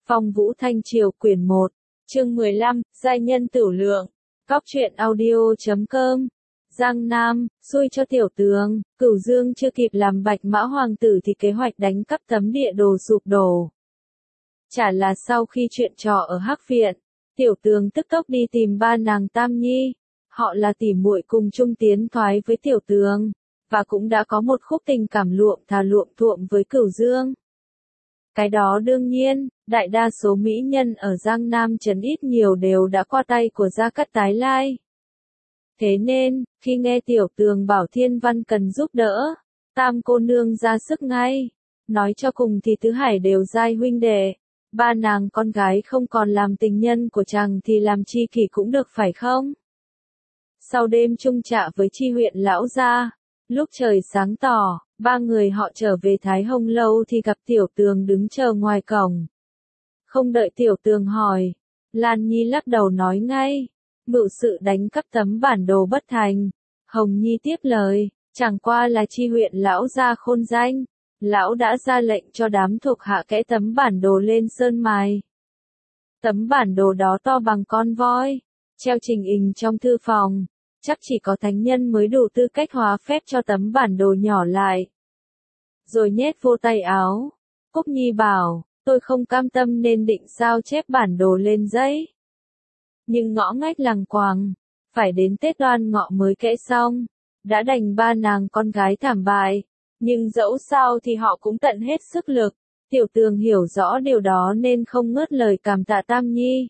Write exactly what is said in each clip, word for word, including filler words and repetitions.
Phong Vũ Thanh Triều quyển một, chương mười lăm, giai nhân tửu lượng. Cóc truyện audio chấm com. Giang Nam, xui cho tiểu tường, Cửu Dương chưa kịp làm Bạch Mã Hoàng tử thì kế hoạch đánh cắp tấm địa đồ sụp đổ. Chả là sau khi chuyện trò ở Hắc Viện, tiểu tường tức tốc đi tìm ba nàng Tam Nhi. Họ là tỉ muội cùng chung tiến thoái với tiểu tường, và cũng đã có một khúc tình cảm luộm thà luộm thuộm với Cửu Dương. Cái đó đương nhiên, đại đa số mỹ nhân ở Giang Nam trấn ít nhiều đều đã qua tay của Gia Cát Tái Lai. Thế nên, khi nghe tiểu tường bảo Thiên Văn cần giúp đỡ, Tam cô nương ra sức ngay. Nói cho cùng thì tứ hải đều giai huynh đệ, ba nàng con gái không còn làm tình nhân của chàng thì làm chi kỷ cũng được phải không? Sau đêm chung trạ với Chi huyện lão gia, lúc trời sáng tỏ, ba người họ trở về Thái Hồng lâu thì gặp tiểu tường đứng chờ ngoài cổng. Không đợi tiểu tường hỏi, Lan Nhi lắc đầu nói ngay, mưu sự đánh cắp tấm bản đồ bất thành. Hồng Nhi tiếp lời, chẳng qua là Chi huyện lão gia khôn danh, lão đã ra lệnh cho đám thuộc hạ kẽ tấm bản đồ lên sơn mài. Tấm bản đồ đó to bằng con voi, treo trình hình trong thư phòng. Chắc chỉ có thánh nhân mới đủ tư cách hóa phép cho tấm bản đồ nhỏ lại. Rồi nhét vô tay áo. Cúc Nhi bảo, tôi không cam tâm nên định sao chép bản đồ lên giấy. Nhưng ngõ ngách lằng quàng, phải đến Tết Đoan Ngọ mới kẽ xong. Đã đành ba nàng con gái thảm bại, nhưng dẫu sao thì họ cũng tận hết sức lực. Tiểu tường hiểu rõ điều đó nên không ngớt lời cảm tạ Tam Nhi.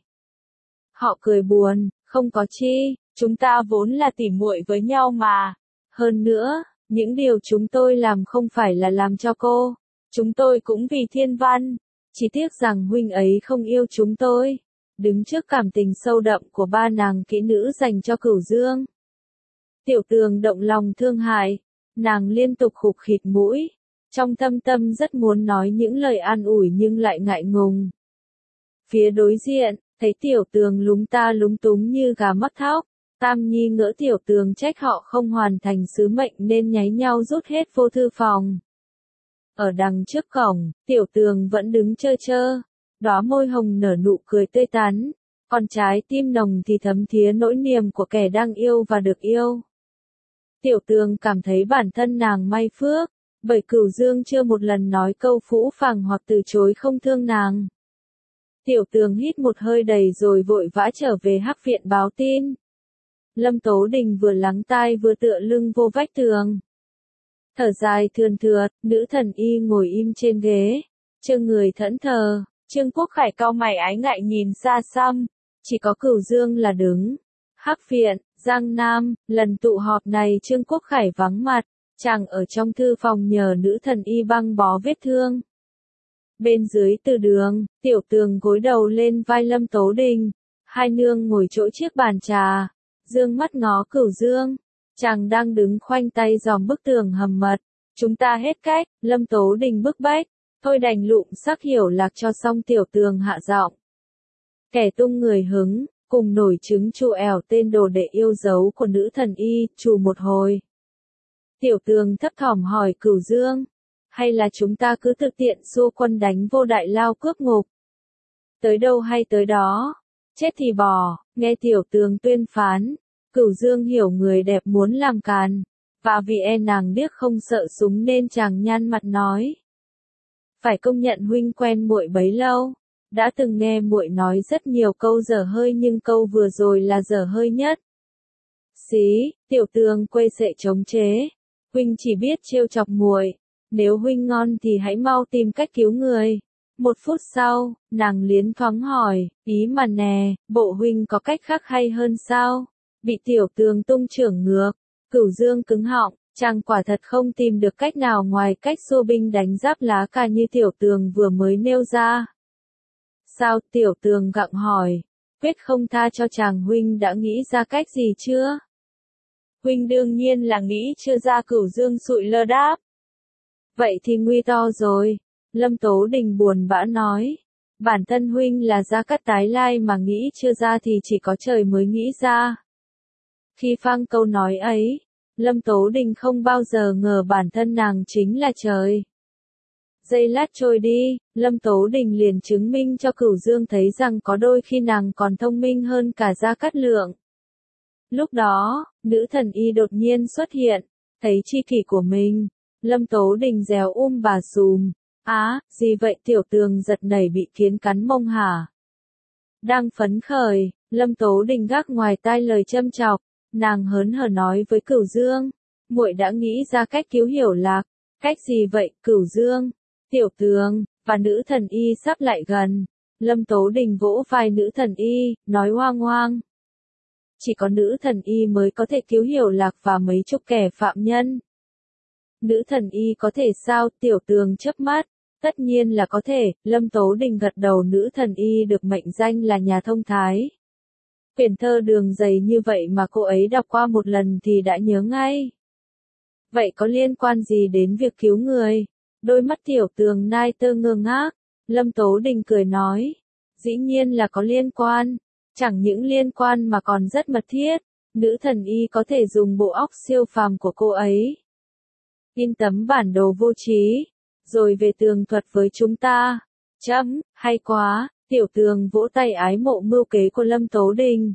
Họ cười buồn, không có chi. Chúng ta vốn là tỉ muội với nhau mà. Hơn nữa, những điều chúng tôi làm không phải là làm cho cô. Chúng tôi cũng vì Thiên Văn. Chỉ tiếc rằng huynh ấy không yêu chúng tôi. Đứng trước cảm tình sâu đậm của ba nàng kỹ nữ dành cho Cửu Dương. Tiểu tường động lòng thương hại. Nàng liên tục khục khịt mũi. Trong thâm tâm rất muốn nói những lời an ủi nhưng lại ngại ngùng. Phía đối diện, thấy tiểu tường lúng ta lúng túng như gà mắc thóc. Tam Nhi ngỡ tiểu tường trách họ không hoàn thành sứ mệnh nên nháy nhau rút hết vô thư phòng. Ở đằng trước cổng, tiểu tường vẫn đứng chơ chơ, đóa môi hồng nở nụ cười tươi tắn, còn trái tim nồng thì thấm thía nỗi niềm của kẻ đang yêu và được yêu. Tiểu tường cảm thấy bản thân nàng may phước, bởi Cửu Dương chưa một lần nói câu phũ phàng hoặc từ chối không thương nàng. Tiểu tường hít một hơi đầy rồi vội vã trở về Hắc Viện báo tin. Lâm Tố Đình vừa lắng tai vừa tựa lưng vô vách tường. Thở dài thườn thượt, nữ thần y ngồi im trên ghế, trương người thẫn thờ. Trương Quốc Khải cau mày ái ngại nhìn xa xăm, chỉ có Cửu Dương là đứng. Hắc Viện, Giang Nam, lần tụ họp này Trương Quốc Khải vắng mặt, chàng ở trong thư phòng nhờ nữ thần y băng bó vết thương. Bên dưới từ đường, tiểu tường gối đầu lên vai Lâm Tố Đình, hai nương ngồi chỗ chiếc bàn trà. Dương mắt ngó Cửu Dương, chàng đang đứng khoanh tay dòm bức tường hầm mật. Chúng ta hết cách, Lâm Tố Đình bức bách, thôi đành lụm sắc hiểu lạc cho xong. Tiểu tường hạ giọng. Kẻ tung người hứng, cùng nổi trứng chu ẻo tên đồ đệ yêu dấu của nữ thần y, chù một hồi. Tiểu tường thấp thỏm hỏi Cửu Dương, hay là chúng ta cứ thực tiện xua quân đánh vô Đại Lao cướp ngục? Tới đâu hay tới đó. Chết thì bỏ, nghe tiểu tường tuyên phán, Cửu Dương hiểu người đẹp muốn làm càn, và vì e nàng điếc không sợ súng nên chàng nhăn mặt nói. Phải công nhận huynh quen muội bấy lâu, đã từng nghe muội nói rất nhiều câu dở hơi nhưng câu vừa rồi là dở hơi nhất. Xí, tiểu tường quây sệ chống chế, huynh chỉ biết trêu chọc muội, nếu huynh ngon thì hãy mau tìm cách cứu người. Một phút sau, nàng liến thoáng hỏi, ý mà nè, bộ huynh có cách khác hay hơn sao? Bị tiểu tường tung trưởng ngược, Cửu Dương cứng họng, chàng quả thật không tìm được cách nào ngoài cách xua binh đánh giáp lá cà như tiểu tường vừa mới nêu ra. Sao? Tiểu tường gặng hỏi, quyết không tha cho chàng. Huynh đã nghĩ ra cách gì chưa? Huynh đương nhiên là nghĩ chưa ra. Cửu Dương sụi lơ đáp. Vậy thì nguy to rồi. Lâm Tố Đình buồn bã nói, bản thân huynh là Gia Cát Tái Lai mà nghĩ chưa ra thì chỉ có trời mới nghĩ ra. Khi phang câu nói ấy, Lâm Tố Đình không bao giờ ngờ bản thân nàng chính là trời. Giây lát trôi đi, Lâm Tố Đình liền chứng minh cho Cửu Dương thấy rằng có đôi khi nàng còn thông minh hơn cả Gia Cát Lượng. Lúc đó, nữ thần y đột nhiên xuất hiện, thấy chi kỷ của mình. Lâm Tố Đình réo um bà sùm. Á, gì vậy Tiểu Tường giật nảy bị kiến cắn mông hả? Đang phấn khởi, Lâm Tố Đình gác ngoài tai lời châm chọc, nàng hớn hở nói với Cửu Dương. Muội đã nghĩ ra cách cứu Hiểu Lạc. Cách gì vậy Cửu Dương? Tiểu Tường, và nữ thần y sắp lại gần. Lâm Tố Đình vỗ vai nữ thần y, nói hoang hoang. Chỉ có nữ thần y mới có thể cứu Hiểu Lạc và mấy chục kẻ phạm nhân. Nữ thần y có thể sao? Tiểu Tường chớp mắt. Tất nhiên là có thể, Lâm Tố Đình gật đầu. Nữ thần y được mệnh danh là nhà thông thái. Quyển thơ đường dày như vậy mà cô ấy đọc qua một lần thì đã nhớ ngay. Vậy có liên quan gì đến việc cứu người? Đôi mắt Tiểu Tường nai tơ ngơ ngác. Lâm Tố Đình cười nói. Dĩ nhiên là có liên quan. Chẳng những liên quan mà còn rất mật thiết. Nữ thần y có thể dùng bộ óc siêu phàm của cô ấy. In tấm bản đồ vô trí. Rồi về tường thuật với chúng ta. Chấm, hay quá. Tiểu Tường vỗ tay ái mộ mưu kế của Lâm Tố Đình.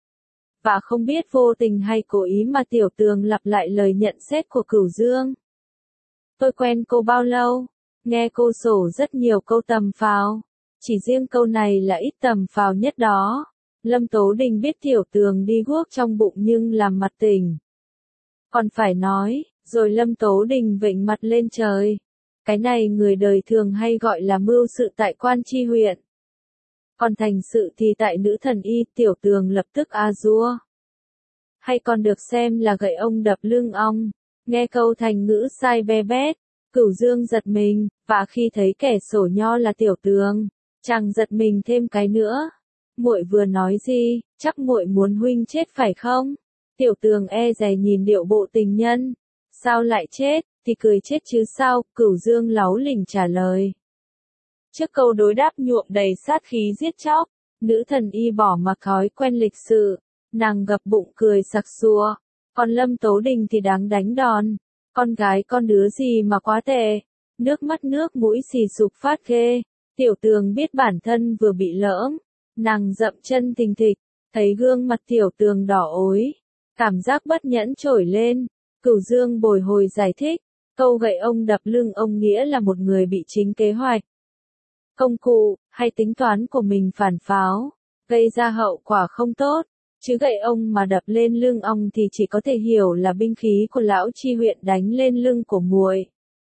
Và không biết vô tình hay cố ý mà Tiểu Tường lặp lại lời nhận xét của Cửu Dương. Tôi quen cô bao lâu? Nghe cô sổ rất nhiều câu tầm phào. Chỉ riêng câu này là ít tầm phào nhất đó. Lâm Tố Đình biết Tiểu Tường đi guốc trong bụng nhưng làm mặt tỉnh. Còn phải nói, rồi Lâm Tố Đình vểnh mặt lên trời. Cái này người đời thường hay gọi là mưu sự tại Quan Chi huyện. Còn thành sự thì tại nữ thần y. Tiểu Tường lập tức a dua. Hay còn được xem là gậy ông đập lưng ong. Nghe câu thành ngữ sai be bét, Cửu Dương giật mình, và khi thấy kẻ sổ nho là Tiểu Tường, chàng giật mình thêm cái nữa. Muội vừa nói gì? Chắc muội muốn huynh chết phải không? Tiểu Tường e dè nhìn điệu bộ tình nhân. Sao lại chết? Thì cười chết chứ sao? Cửu Dương láu lỉnh trả lời. Trước câu đối đáp nhuộm đầy sát khí giết chóc, nữ thần y bỏ mặc thói quen lịch sự, nàng gập bụng cười sặc sụa. Còn Lâm Tố Đình thì đáng đánh đòn. Con gái con đứa gì mà quá tệ. Nước mắt nước mũi xì sụp phát ghê. Tiểu Tường biết bản thân vừa bị lỡm. Nàng dậm chân thình thịch. Thấy gương mặt Tiểu Tường đỏ ối. Cảm giác bất nhẫn trỗi lên. Cửu Dương bồi hồi giải thích. Câu gậy ông đập lưng ông nghĩa là một người bị chính kế hoạch. Công cụ, hay tính toán của mình phản pháo. Gây ra hậu quả không tốt. Chứ gậy ông mà đập lên lưng ong thì chỉ có thể hiểu là binh khí của lão Chi huyện đánh lên lưng của muội.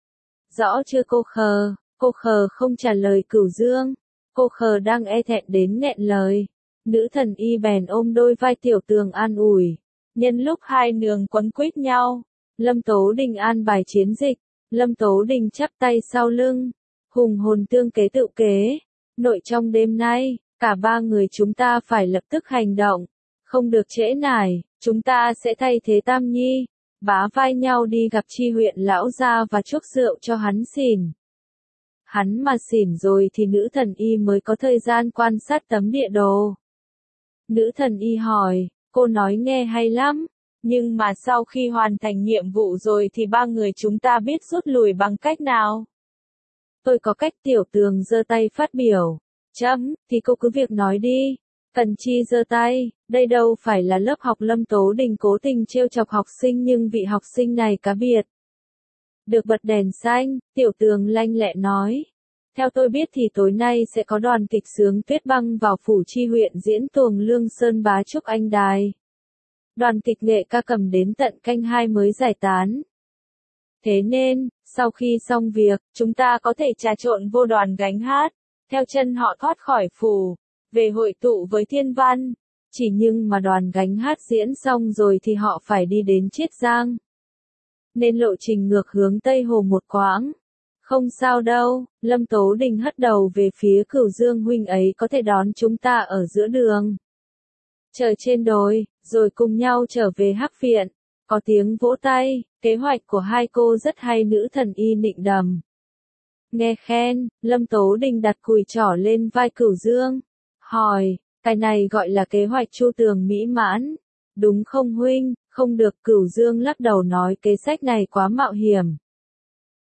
Rõ chưa cô khờ? Cô khờ không trả lời Cửu Dương. Cô khờ đang e thẹn đến nghẹn lời. Nữ thần y bèn ôm đôi vai Tiểu Tường an ủi. Nhân lúc hai nương quấn quýt nhau, Lâm Tố Đình an bài chiến dịch. Lâm Tố Đình chắp tay sau lưng. Hùng hồn tương kế tự kế. Nội trong đêm nay, cả ba người chúng ta phải lập tức hành động. Không được trễ nải, chúng ta sẽ thay thế Tam Nhi, bá vai nhau đi gặp Chi huyện lão gia và chuốc rượu cho hắn xỉn. Hắn mà xỉn rồi thì nữ thần y mới có thời gian quan sát tấm địa đồ. Nữ thần y hỏi, cô nói nghe hay lắm, nhưng mà sau khi hoàn thành nhiệm vụ rồi thì ba người chúng ta biết rút lui bằng cách nào? Tôi có cách. Tiểu Tường giơ tay phát biểu. Chấm, thì cô cứ việc nói đi. Cần Chi giơ tay, đây đâu phải là lớp học. Lâm Tố Đình cố tình trêu chọc học sinh nhưng vị học sinh này cá biệt. Được bật đèn xanh, Tiểu Tường lanh lẹ nói. Theo tôi biết thì tối nay sẽ có đoàn kịch Sướng Tuyết Băng vào phủ Chi huyện diễn tuồng Lương Sơn Bá Trúc Anh Đài. Đoàn kịch nghệ ca cầm đến tận canh hai mới giải tán. Thế nên, sau khi xong việc, chúng ta có thể trà trộn vô đoàn gánh hát, theo chân họ thoát khỏi phủ, về hội tụ với thiên văn. Chỉ nhưng mà đoàn gánh hát diễn xong rồi thì họ phải đi đến Chiết Giang. Nên lộ trình ngược hướng Tây Hồ một quãng. Không sao đâu, Lâm Tố Đình hất đầu về phía Cửu Dương. Huynh ấy có thể đón chúng ta ở giữa đường. Chờ trên đồi, rồi cùng nhau trở về Hắc viện. Có tiếng vỗ tay, kế hoạch của hai cô rất hay. Nữ thần y nịnh đầm. Nghe khen, Lâm Tố Đình đặt cùi trỏ lên vai Cửu Dương. Hỏi, cái này gọi là kế hoạch chu tường mỹ mãn. Đúng không huynh? Không được. Cửu Dương lắc đầu nói kế sách này quá mạo hiểm.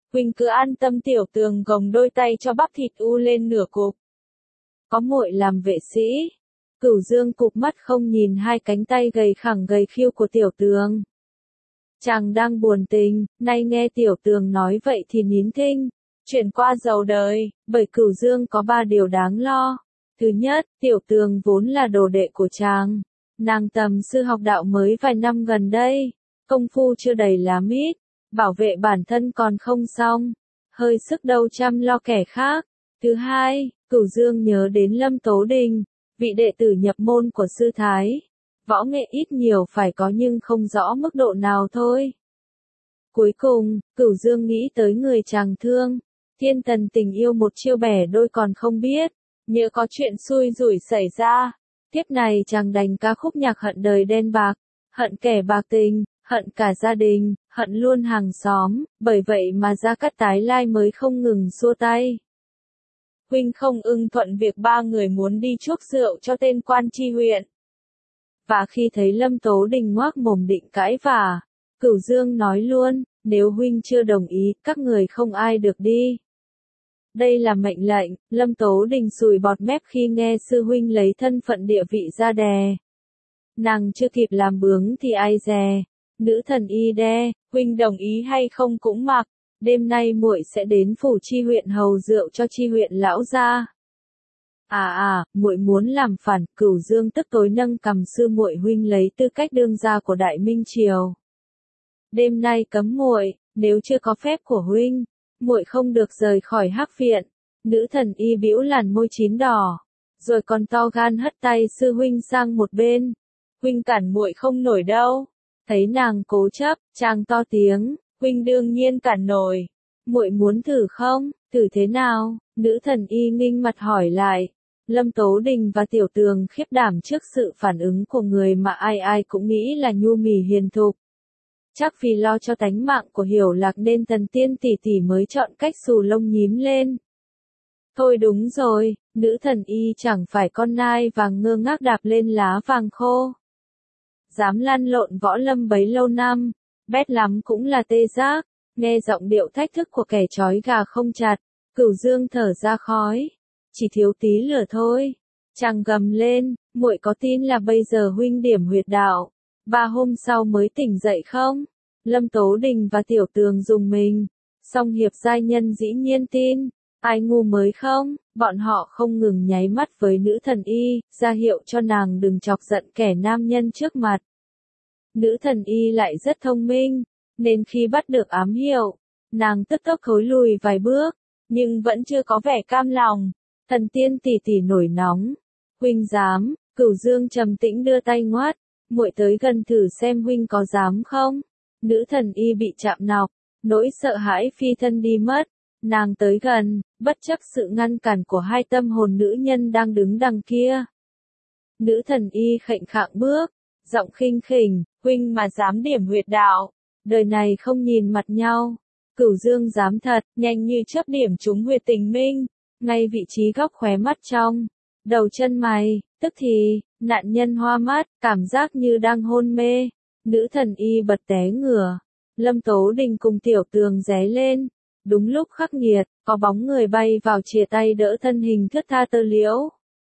huynh cứ an tâm. Tiểu tường gồng đôi tay cho bắp thịt u lên nửa cục. Có muội làm vệ sĩ. Cửu Dương cụp mắt không nhìn hai cánh tay gầy khẳng gầy khiêu của Tiểu Tường. Chàng đang buồn tình, nay nghe Tiểu Tường nói vậy thì nín thinh. Chuyển qua dầu đời, bởi Cửu Dương có ba điều đáng lo. Thứ nhất, Tiểu Tường vốn là đồ đệ của chàng. Nàng tầm sư học đạo mới vài năm gần đây, công phu chưa đầy lá mít, bảo vệ bản thân còn không xong, hơi sức đâu chăm lo kẻ khác. Thứ hai, Cửu Dương nhớ đến Lâm Tố Đình, vị đệ tử nhập môn của sư thái. Võ nghệ ít nhiều phải có nhưng không rõ mức độ nào thôi. Cuối cùng, Cửu Dương nghĩ tới người chàng thương. Thiên Tần tình yêu một chiêu bẻ đôi còn không biết, nhỡ có chuyện xui rủi xảy ra. Tiếp này chàng đành ca khúc nhạc hận đời đen bạc, hận kẻ bạc tình, hận cả gia đình, hận luôn hàng xóm, bởi vậy mà Gia Cát Tái Lai mới không ngừng xua tay. Huynh không ưng thuận việc ba người muốn đi chuốc rượu cho tên quan tri huyện. Và khi thấy Lâm Tố Đình ngoác mồm định cãi vả, Cửu Dương nói luôn, nếu huynh chưa đồng ý, các người không ai được đi. Đây là mệnh lệnh. Lâm Tố Đình sùi bọt mép khi nghe sư huynh lấy thân phận địa vị ra đè. Nàng chưa kịp làm bướng thì ai dè. Nữ thần y đe, huynh đồng ý hay không cũng mặc. Đêm nay muội sẽ đến phủ chi huyện hầu rượu cho chi huyện lão gia. À à, muội muốn làm phản. Cửu Dương tức tối nâng cằm sư muội huynh lấy tư cách đương gia của Đại Minh Triều. Đêm nay cấm muội, nếu chưa có phép của huynh, muội không được rời khỏi hắc viện. Nữ thần y bĩu làn môi chín đỏ, rồi còn to gan hất tay sư huynh sang một bên. Huynh cản muội không nổi đâu. Thấy nàng cố chấp, chàng to tiếng, huynh đương nhiên cản nổi. Muội muốn thử không? Thử thế nào? Nữ thần y nghinh mặt hỏi lại. Lâm Tố Đình và Tiểu Tường khiếp đảm trước sự phản ứng của người mà ai ai cũng nghĩ là nhu mì hiền thục. Chắc vì lo cho tánh mạng của Hiểu Lạc nên Tần Tiên tỷ tỷ mới chọn cách xù lông nhím lên. Thôi đúng rồi, nữ thần y chẳng phải con nai vàng ngơ ngác đạp lên lá vàng khô. Dám lăn lộn võ lâm bấy lâu năm, bét lắm cũng là tê giác. Nghe giọng điệu thách thức của kẻ trói gà không chặt, Cửu Dương thở ra khói. Chỉ thiếu tí lửa thôi. Chàng gầm lên, muội có tin là bây giờ huynh điểm huyệt đạo, ba hôm sau mới tỉnh dậy không? Lâm Tố Đình và Tiểu Tường dùng mình. Song hiệp giai nhân dĩ nhiên tin. Ai ngu mới không? Bọn họ không ngừng nháy mắt với nữ thần y, ra hiệu cho nàng đừng chọc giận kẻ nam nhân trước mặt. Nữ thần y lại rất thông minh, nên khi bắt được ám hiệu, nàng tức tốc thối lùi vài bước, nhưng vẫn chưa có vẻ cam lòng. Thần Tiên tỷ tỷ nổi nóng. Huynh dám? Cửu Dương trầm tĩnh đưa tay ngoắt. Muội tới gần thử xem huynh có dám không? Nữ thần y bị chạm nọc, nỗi sợ hãi phi thân đi mất. Nàng tới gần, bất chấp sự ngăn cản của hai tâm hồn nữ nhân đang đứng đằng kia. Nữ thần y khệnh khạng bước, giọng khinh khỉnh, huynh mà dám điểm huyệt đạo, đời này không nhìn mặt nhau. Cửu Dương dám thật, nhanh như chớp điểm trúng huyệt tình minh, ngay vị trí góc khóe mắt trong đầu chân mày, tức thì nạn nhân hoa mắt, cảm giác như đang hôn mê. Nữ thần y bật té ngửa. Lâm Tố Đình cùng Tiểu Tường ré lên. Đúng lúc khắc nghiệt, có bóng người bay vào chìa tay đỡ thân hình thướt tha tơ liễu.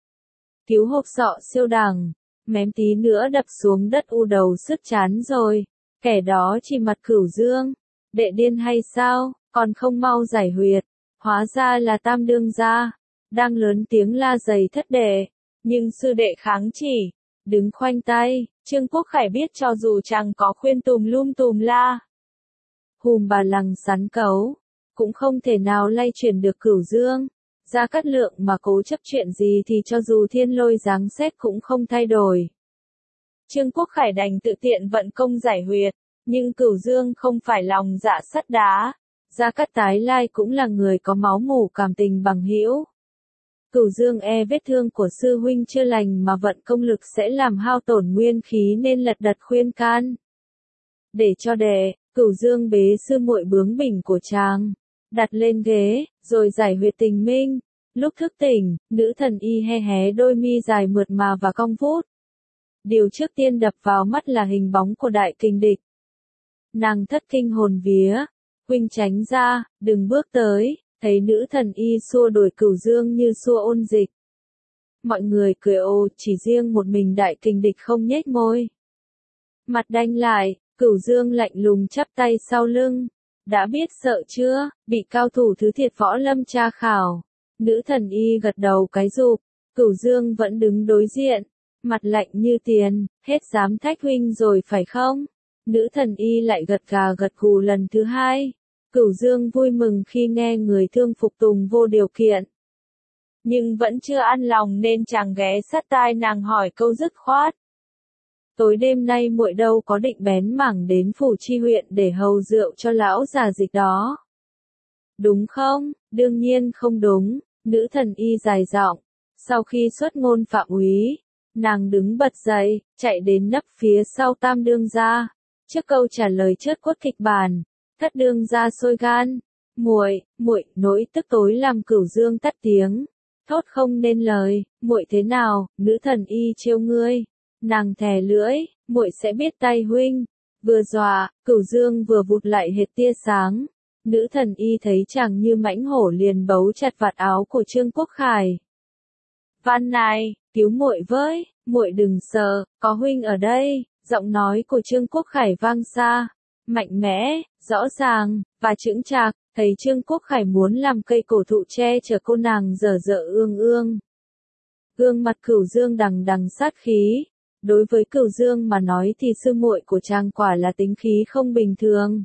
Cứu hộp sọ siêu đẳng, mém tí nữa đập xuống đất u đầu sứt chán rồi. Kẻ đó chỉ mặt Cửu Dương. Đệ điên hay sao, còn không mau giải huyệt. Hóa ra là Tam đương gia, đang lớn tiếng la giày thất đệ, nhưng sư đệ kháng chỉ, đứng khoanh tay. Trương Quốc Khải biết cho dù chàng có khuyên tùm lum tùm la, hùm bà lằng sắn cấu, cũng không thể nào lay chuyển được Cửu Dương. Gia Cát Lượng mà cố chấp chuyện gì thì cho dù thiên lôi giáng xét cũng không thay đổi. Trương Quốc Khải đành tự tiện vận công giải huyệt, nhưng Cửu Dương không phải lòng dạ sắt đá. Gia Cát Tái Lai cũng là người có máu mủ cảm tình bằng hữu. Cửu Dương e vết thương của sư huynh chưa lành mà vận công lực sẽ làm hao tổn nguyên khí nên lật đật khuyên can. Để cho đệ, Cửu Dương bế sư muội bướng bỉnh của chàng, đặt lên ghế, rồi giải huyệt tình minh. Lúc thức tỉnh, nữ thần y he hé đôi mi dài mượt mà và cong vút. Điều trước tiên đập vào mắt là hình bóng của đại kình địch. Nàng thất kinh hồn vía, huynh tránh ra, đừng bước tới, thấy nữ thần y xua đuổi Cửu Dương như xua ôn dịch. Mọi người cười ồ, chỉ riêng một mình đại kình địch không nhếch môi. Mặt đanh lại, Cửu Dương lạnh lùng chắp tay sau lưng. Đã biết sợ chưa, bị cao thủ thứ thiệt võ lâm tra khảo. Nữ thần y gật đầu cái rụp, Cửu Dương vẫn đứng đối diện, mặt lạnh như tiền, hết dám thách huynh rồi phải không? Nữ thần y lại gật gà gật gù lần thứ hai. Cửu Dương vui mừng khi nghe người thương phục tùng vô điều kiện. Nhưng vẫn chưa an lòng nên chàng ghé sát tai nàng hỏi câu dứt khoát. Tối đêm nay muội đâu có định bén mảng đến Phủ Chi huyện để hầu rượu cho lão già dịch đó. Đúng không? Đương nhiên không đúng, nữ thần y dài giọng. Sau khi xuất ngôn Phạm úy, nàng đứng bật dậy, chạy đến nấp phía sau Tam đương gia. Trước câu trả lời chớt quất kịch bản, Thất đương gia sôi gan. Muội, muội, nỗi tức tối làm Cửu Dương tắt tiếng. Thốt không nên lời, muội thế nào, nữ thần y trêu ngươi. Nàng thè lưỡi, muội sẽ biết tay huynh. Vừa dọa, Cửu Dương vừa vụt lại hệt tia sáng. Nữ thần y thấy chàng như mãnh hổ liền bấu chặt vạt áo của Trương Quốc Khải. Van này, cứu muội với, muội đừng sợ, có huynh ở đây. Giọng nói của Trương Quốc Khải vang xa, mạnh mẽ, rõ ràng, và chững chạc. Thấy Trương Quốc Khải muốn làm cây cổ thụ che chở cô nàng dở dở ương ương. Gương mặt Cửu Dương đằng đằng sát khí. Đối với Cửu Dương mà nói thì sư muội của chàng quả là tính khí không bình thường.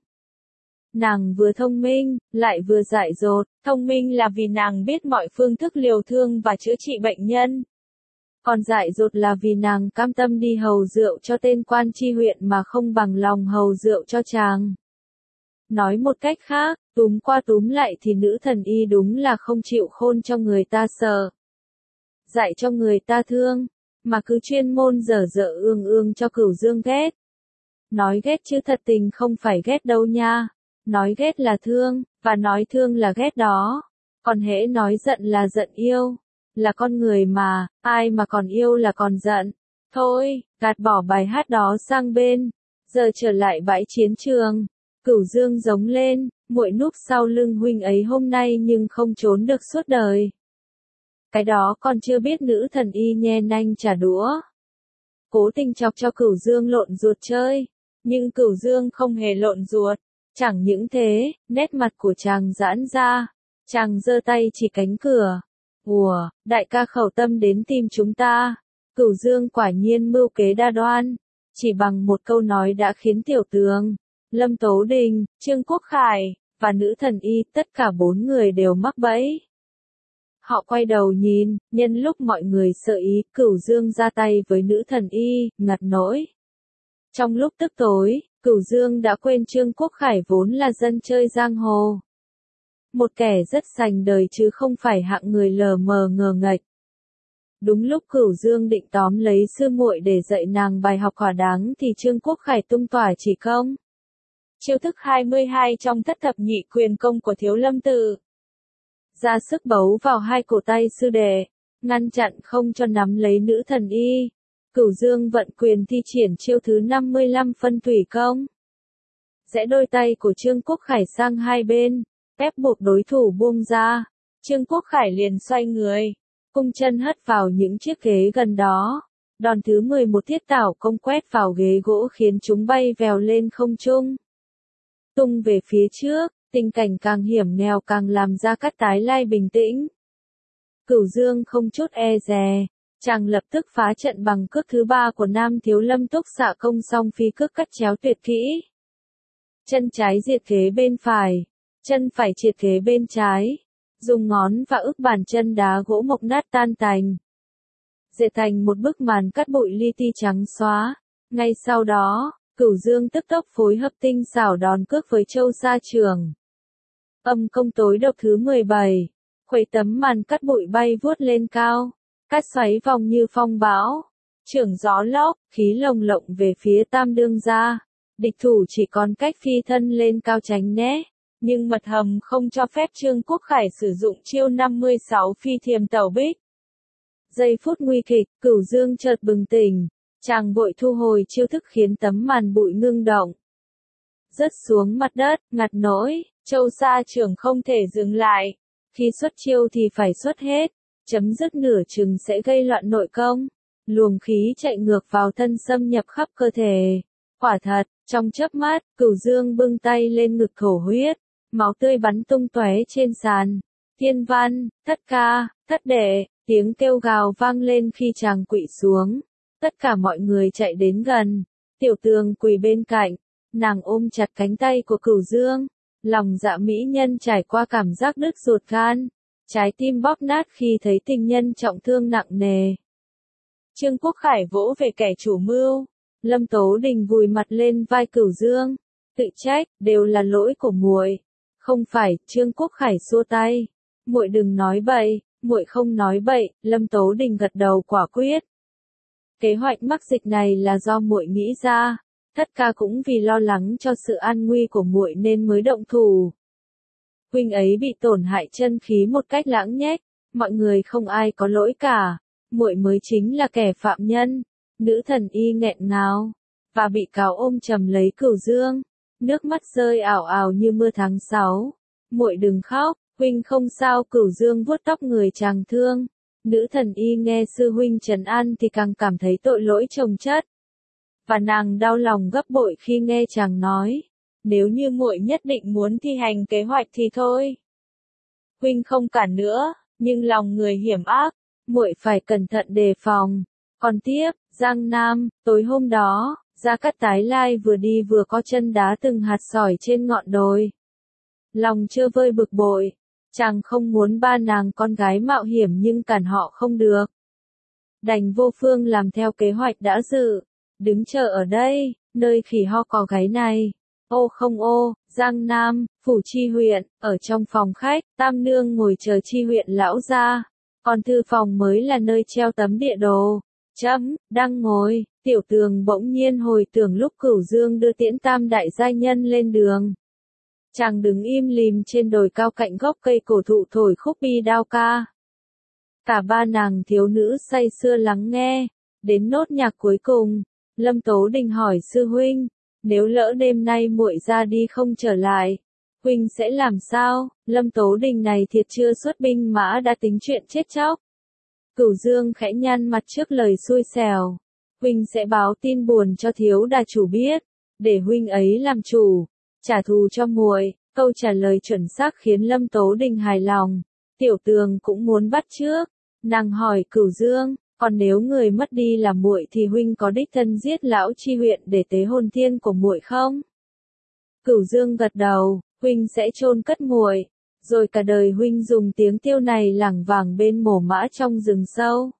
Nàng vừa thông minh, lại vừa dại dột. Thông minh là vì nàng biết mọi phương thức liều thương và chữa trị bệnh nhân. Còn dại dột là vì nàng cam tâm đi hầu rượu cho tên quan chi huyện mà không bằng lòng hầu rượu cho chàng. Nói một cách khác, túm qua túm lại thì nữ thần y đúng là không chịu khôn cho người ta sợ. Dạy cho người ta thương, mà cứ chuyên môn dở dở ương ương cho Cửu Dương ghét. Nói ghét chứ thật tình không phải ghét đâu nha. Nói ghét là thương, và nói thương là ghét đó. Còn hễ nói giận là giận yêu. Là con người mà, ai mà còn yêu là còn giận. Thôi, gạt bỏ bài hát đó sang bên. Giờ trở lại bãi chiến trường. Cửu Dương giống lên, muội núp sau lưng huynh ấy hôm nay nhưng không trốn được suốt đời. Cái đó còn chưa biết nữ thần y nhe nanh trả đũa. Cố tình chọc cho Cửu Dương lộn ruột chơi. Nhưng Cửu Dương không hề lộn ruột. Chẳng những thế, nét mặt của chàng giãn ra. Chàng giơ tay chỉ cánh cửa. Ủa, đại ca khẩu tâm đến tìm chúng ta. Cửu Dương quả nhiên mưu kế đa đoan. Chỉ bằng một câu nói đã khiến Tiểu Tường, Lâm Tố Đình, Trương Quốc Khải, và nữ thần y tất cả bốn người đều mắc bẫy. Họ quay đầu nhìn, nhân lúc mọi người sợ ý, Cửu Dương ra tay với nữ thần y, ngặt nỗi. Trong lúc tức tối, Cửu Dương đã quên Trương Quốc Khải vốn là dân chơi giang hồ. Một kẻ rất sành đời chứ không phải hạng người lờ mờ ngờ nghệch. Đúng lúc Cửu Dương định tóm lấy sư muội để dạy nàng bài học thỏa đáng thì Trương Quốc Khải tung tỏa chỉ công. Chiêu thức hai mươi hai trong thất thập nhị quyền công của Thiếu Lâm Tự. Ra sức bấu vào hai cổ tay sư đệ, ngăn chặn không cho nắm lấy nữ thần y. Cửu Dương vận quyền thi triển chiêu thứ năm mươi lăm phân thủy công. Rẽ đôi tay của Trương Quốc Khải sang hai bên, ép buộc đối thủ buông ra. Trương Quốc Khải liền xoay người, cung chân hất vào những chiếc ghế gần đó. Đòn thứ mười một thiết tảo công quét vào ghế gỗ khiến chúng bay vèo lên không trung. Tung về phía trước, tình cảnh càng hiểm nghèo càng làm Gia Cát tái lai bình tĩnh. Cửu Dương không chút e dè, chàng lập tức phá trận bằng cước thứ ba của Nam Thiếu Lâm túc xạ công song phi cước cắt chéo tuyệt kỹ. Chân trái diệt kế bên phải, chân phải triệt kế bên trái, dùng ngón và ức bàn chân đá gỗ mộc nát tan tành. Dệt thành một bức màn cắt bụi li ti trắng xóa. Ngay sau đó, Cửu Dương tức tốc phối hợp tinh xảo đòn cước với Châu Sa Trường. Âm công tối độc thứ mười bảy, khuấy tấm màn cắt bụi bay vuốt lên cao, cắt xoáy vòng như phong bão, trưởng gió lốc, khí lồng lộng về phía Tam đương gia. Địch thủ chỉ còn cách phi thân lên cao tránh né, nhưng mật hầm không cho phép Trương Quốc Khải sử dụng chiêu năm mươi sáu phi thiềm tẩu bích. Giây phút nguy kịch, Cửu Dương chợt bừng tỉnh, chàng vội thu hồi chiêu thức khiến tấm màn bụi ngưng động. Rớt xuống mặt đất, ngặt nỗi, Châu sa trưởng không thể dừng lại. Khi xuất chiêu thì phải xuất hết. Chấm dứt nửa chừng sẽ gây loạn nội công. Luồng khí chạy ngược vào thân xâm nhập khắp cơ thể. Quả thật, trong chớp mắt, Cửu Dương bưng tay lên ngực thổ huyết. Máu tươi bắn tung tóe trên sàn. Thiên văn, thất ca, thất đệ, tiếng kêu gào vang lên khi chàng quỵ xuống. Tất cả mọi người chạy đến gần. Tiểu Tường quỳ bên cạnh. Nàng ôm chặt cánh tay của Cửu Dương. Lòng dạ mỹ nhân trải qua cảm giác đứt ruột gan. Trái tim bóp nát khi thấy tình nhân trọng thương nặng nề. Trương Quốc Khải vỗ về kẻ chủ mưu. Lâm Tố Đình vùi mặt lên vai Cửu Dương. Tự trách, đều là lỗi của muội. Không phải, Trương Quốc Khải xua tay. Muội đừng nói bậy, muội không nói bậy. Lâm Tố Đình gật đầu quả quyết. Kế hoạch mắc dịch này là do muội nghĩ ra. Thất ca cũng vì lo lắng cho sự an nguy của muội nên mới động thủ. Huynh ấy bị tổn hại chân khí một cách lãng nhách, mọi người không ai có lỗi cả, muội mới chính là kẻ phạm nhân. Nữ thần y nghẹn ngào, và bị cáo ôm chầm lấy Cửu Dương, nước mắt rơi ảo ảo như mưa tháng sáu. Muội đừng khóc, huynh không sao. Cửu Dương vuốt tóc người chàng thương. Nữ thần y nghe sư huynh trấn an thì càng cảm thấy tội lỗi chồng chất. Và nàng đau lòng gấp bội khi nghe chàng nói, nếu như muội nhất định muốn thi hành kế hoạch thì thôi. Huynh không cản nữa, nhưng lòng người hiểm ác, muội phải cẩn thận đề phòng. Còn tiếp, Giang Nam, tối hôm đó, Gia Cát Tái Lai vừa đi vừa có chân đá từng hạt sỏi trên ngọn đồi. Lòng chơ vơi bực bội, chàng không muốn ba nàng con gái mạo hiểm nhưng cản họ không được. Đành vô phương làm theo kế hoạch đã dự. Đứng chờ ở đây, nơi khỉ ho có gáy này. Ô không ô, Giang Nam, phủ chi huyện, ở trong phòng khách, Tam Nương ngồi chờ chi huyện lão ra. Còn thư phòng mới là nơi treo tấm địa đồ. Chấm, đang ngồi, Tiểu Tường bỗng nhiên hồi tưởng lúc Cửu Dương đưa tiễn Tam đại giai nhân lên đường. Chàng đứng im lìm trên đồi cao cạnh gốc cây cổ thụ thổi khúc bi đao ca. Cả ba nàng thiếu nữ say sưa lắng nghe, đến nốt nhạc cuối cùng. Lâm Tố Đình hỏi sư huynh, nếu lỡ đêm nay muội ra đi không trở lại, huynh sẽ làm sao? Lâm Tố Đình này thiệt chưa xuất binh mã đã tính chuyện chết chóc. Cửu Dương khẽ nhăn mặt trước lời xui xẻo. Huynh sẽ báo tin buồn cho thiếu đà chủ biết, để huynh ấy làm chủ, trả thù cho muội. Câu trả lời chuẩn xác khiến Lâm Tố Đình hài lòng. Tiểu Tường cũng muốn bắt chước. Nàng hỏi Cửu Dương, còn nếu người mất đi là muội thì huynh có đích thân giết lão chi huyện để tế hồn thiên của muội không? Cửu Dương gật đầu, huynh sẽ chôn cất muội, rồi cả đời huynh dùng tiếng tiêu này lảng vảng bên mồ mã trong rừng sâu.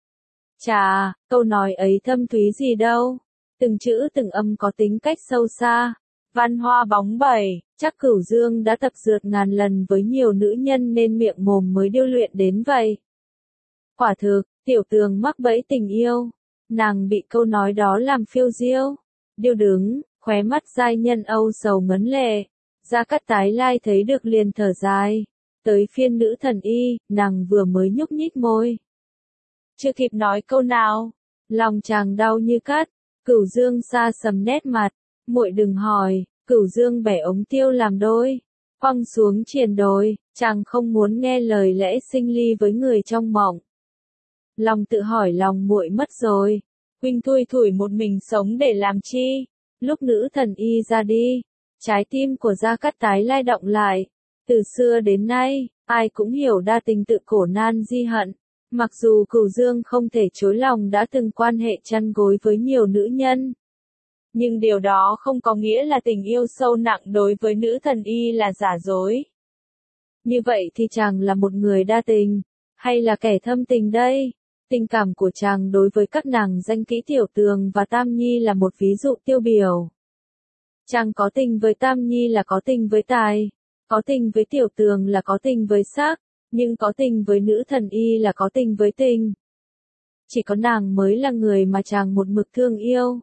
Chà, câu nói ấy thâm thúy gì đâu, từng chữ từng âm có tính cách sâu xa, văn hoa bóng bẩy, chắc Cửu Dương đã tập dượt ngàn lần với nhiều nữ nhân nên miệng mồm mới điêu luyện đến vậy. Quả thực, Tiểu Tường mắc bẫy tình yêu, nàng bị câu nói đó làm phiêu diêu, điêu đứng, khóe mắt giai nhân âu sầu ngấn lệ. Gia Cát Tái Lai thấy được liền thở dài, tới phiên nữ thần y, nàng vừa mới nhúc nhích môi. Chưa kịp nói câu nào, lòng chàng đau như cắt. Cửu Dương xa sầm nét mặt, muội đừng hỏi. Cửu Dương bẻ ống tiêu làm đôi, quăng xuống triền đồi, chàng không muốn nghe lời lẽ sinh ly với người trong mộng. Lòng tự hỏi lòng muội mất rồi, huynh thui thủi một mình sống để làm chi? Lúc nữ thần y ra đi, trái tim của Gia Cát Tái Lai động lại. Từ xưa đến nay, ai cũng hiểu đa tình tự cổ nan di hận. Mặc dù Cửu Dương không thể chối lòng đã từng quan hệ chăn gối với nhiều nữ nhân, nhưng điều đó không có nghĩa là tình yêu sâu nặng đối với nữ thần y là giả dối. Như vậy thì chàng là một người đa tình, hay là kẻ thâm tình đây? Tình cảm của chàng đối với các nàng danh kỹ Tiểu Tường và Tam Nhi là một ví dụ tiêu biểu. Chàng có tình với Tam Nhi là có tình với tài, có tình với Tiểu Tường là có tình với sắc, nhưng có tình với nữ thần y là có tình với tình. Chỉ có nàng mới là người mà chàng một mực thương yêu.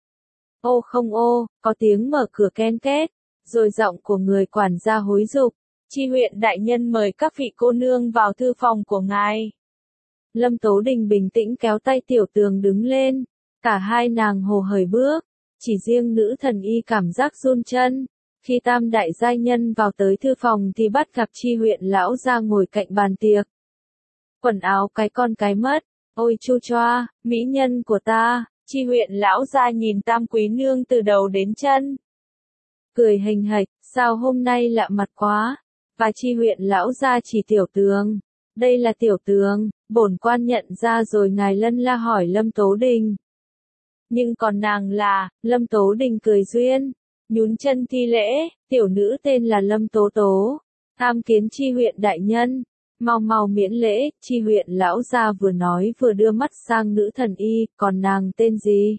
Ô không ô, có tiếng mở cửa ken két, rồi giọng của người quản gia hối dục. Chi huyện đại nhân mời các vị cô nương vào thư phòng của ngài. Lâm Tố Đình bình tĩnh kéo tay Tiểu Tường đứng lên, cả hai nàng hồ hởi bước, chỉ riêng nữ thần y cảm giác run chân. Khi tam đại giai nhân vào tới thư phòng thì bắt gặp Chi huyện lão gia ngồi cạnh bàn tiệc. Quần áo cái con cái mất, ôi chu choa, mỹ nhân của ta, Chi huyện lão gia nhìn tam quý nương từ đầu đến chân. Cười hình hạch, sao hôm nay lạ mặt quá, và Chi huyện lão gia chỉ Tiểu Tường. Đây là Tiểu Tường, bổn quan nhận ra rồi ngài lân la hỏi Lâm Tố Đình. Nhưng còn nàng là, Lâm Tố Đình cười duyên, nhún chân thi lễ, tiểu nữ tên là Lâm Tố Tố, tham kiến Chi huyện đại nhân, mau mau miễn lễ, Chi huyện lão gia vừa nói vừa đưa mắt sang nữ thần y, còn nàng tên gì?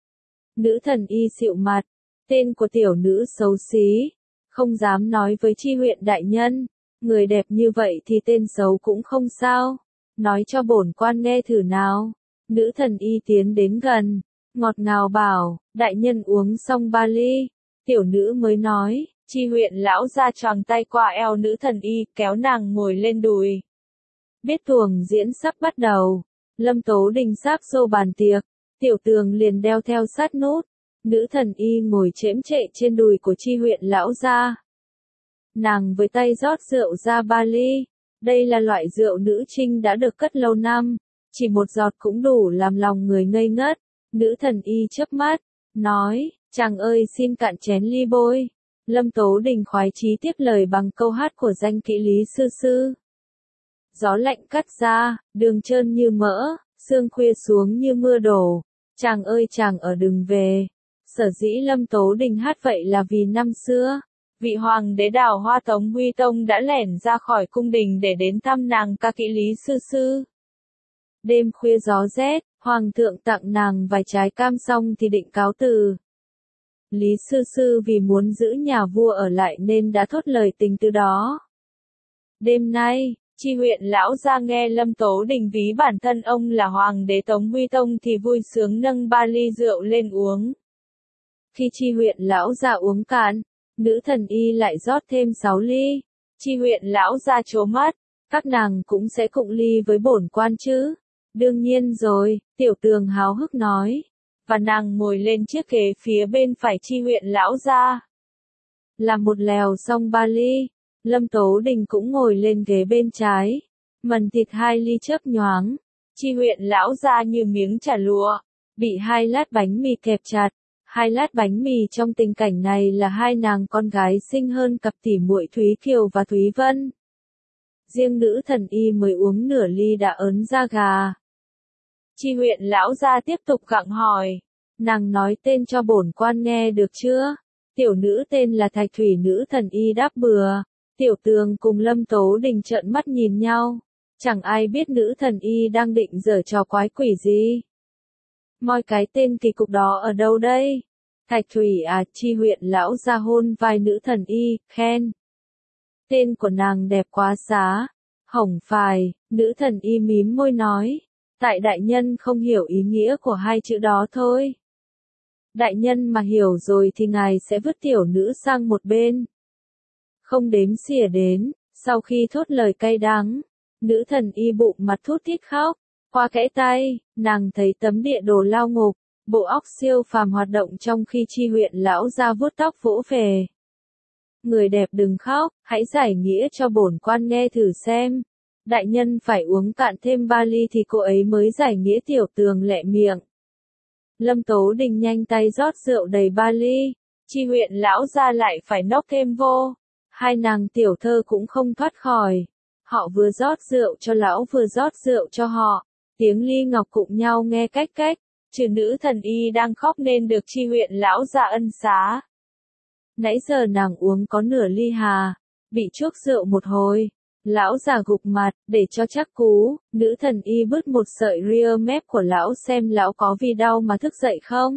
Nữ thần y xịu mặt, tên của tiểu nữ xấu xí, không dám nói với Chi huyện đại nhân, người đẹp như vậy thì tên xấu cũng không sao, nói cho bổn quan nghe thử nào. Nữ thần y tiến đến gần, ngọt ngào bảo, đại nhân uống xong ba ly, tiểu nữ mới nói, Chi huyện lão gia choàng tay qua eo nữ thần y, kéo nàng ngồi lên đùi. Biết tuồng diễn sắp bắt đầu, Lâm Tố Đình sáp xô bàn tiệc, Tiểu Tường liền đeo theo sát nút, nữ thần y ngồi chễm chệ trên đùi của Chi huyện lão gia. Nàng với tay rót rượu ra ba ly, đây là loại rượu nữ trinh đã được cất lâu năm, chỉ một giọt cũng đủ làm lòng người ngây ngất. Nữ thần y chớp mắt, nói, chàng ơi xin cạn chén ly bôi. Lâm Tố Đình khoái chí tiếp lời bằng câu hát của danh kỹ Lý Sư Sư. Gió lạnh cắt ra, đường trơn như mỡ, sương khuya xuống như mưa đổ, chàng ơi chàng ở đừng về. Sở dĩ Lâm Tố Đình hát vậy là vì năm xưa, vị hoàng đế Đào Hoa Tống Huy Tông đã lẻn ra khỏi cung đình để đến thăm nàng ca kỹ Lý Sư Sư. Đêm khuya gió rét, hoàng thượng tặng nàng vài trái cam xong thì định cáo từ. Lý Sư Sư vì muốn giữ nhà vua ở lại nên đã thốt lời tình từ đó. Đêm nay, Chi huyện lão gia nghe Lâm Tố Đình ví bản thân ông là hoàng đế Tống Huy Tông thì vui sướng nâng ba ly rượu lên uống. Khi Chi huyện lão gia uống cạn, nữ thần y lại rót thêm sáu ly. Chi huyện lão gia trố mắt, các nàng cũng sẽ cụng ly với bổn quan chứ. Đương nhiên rồi, Tiểu Tường háo hức nói. Và nàng ngồi lên chiếc ghế phía bên phải Chi huyện lão gia. Làm một lèo xong ba ly, Lâm Tố Đình cũng ngồi lên ghế bên trái. Mần thịt hai ly chớp nhoáng. Chi huyện lão gia như miếng chả lụa, bị hai lát bánh mì kẹp chặt. Hai lát bánh mì trong tình cảnh này là hai nàng con gái xinh hơn cặp tỉ muội Thúy Kiều và Thúy Vân. Riêng nữ thần y mới uống nửa ly đã ớn da gà. Chi huyện lão gia tiếp tục gặng hỏi, nàng nói tên cho bổn quan nghe được chưa? Tiểu nữ tên là Thạch Thủy, nữ thần y đáp bừa. Tiểu Tường cùng Lâm Tố Đình trợn mắt nhìn nhau, chẳng ai biết nữ thần y đang định giở trò quái quỷ gì. Moi cái tên kỳ cục đó ở đâu đây? Thạch Thủy à, Chi huyện lão gia hôn vai nữ thần y, khen. Tên của nàng đẹp quá xá. Hổng phải, nữ thần y mím môi nói. Tại đại nhân không hiểu ý nghĩa của hai chữ đó thôi. Đại nhân mà hiểu rồi thì ngài sẽ vứt tiểu nữ sang một bên. Không đếm xỉa đến, sau khi thốt lời cay đắng, nữ thần y bụng mặt thút thít khóc. Qua kẽ tay, nàng thấy tấm địa đồ lao ngục, bộ óc siêu phàm hoạt động trong khi Chi huyện lão gia vuốt tóc vỗ về. Người đẹp đừng khóc, hãy giải nghĩa cho bổn quan nghe thử xem. Đại nhân phải uống cạn thêm ba ly thì cô ấy mới giải nghĩa. Tiểu Tường lẹ miệng. Lâm Tố Đình nhanh tay rót rượu đầy ba ly. Chi huyện lão gia lại phải nốc thêm vô. Hai nàng tiểu thơ cũng không thoát khỏi. Họ vừa rót rượu cho lão vừa rót rượu cho họ. Tiếng ly ngọc cụng nhau nghe cách cách. Trừ nữ thần y đang khóc nên được Chi huyện lão gia ân xá. Nãy giờ nàng uống có nửa ly hà. Bị chuốc rượu một hồi. Lão già gục mặt, để cho chắc cú, nữ thần y bứt một sợi ria mép của lão xem lão có vì đau mà thức dậy không.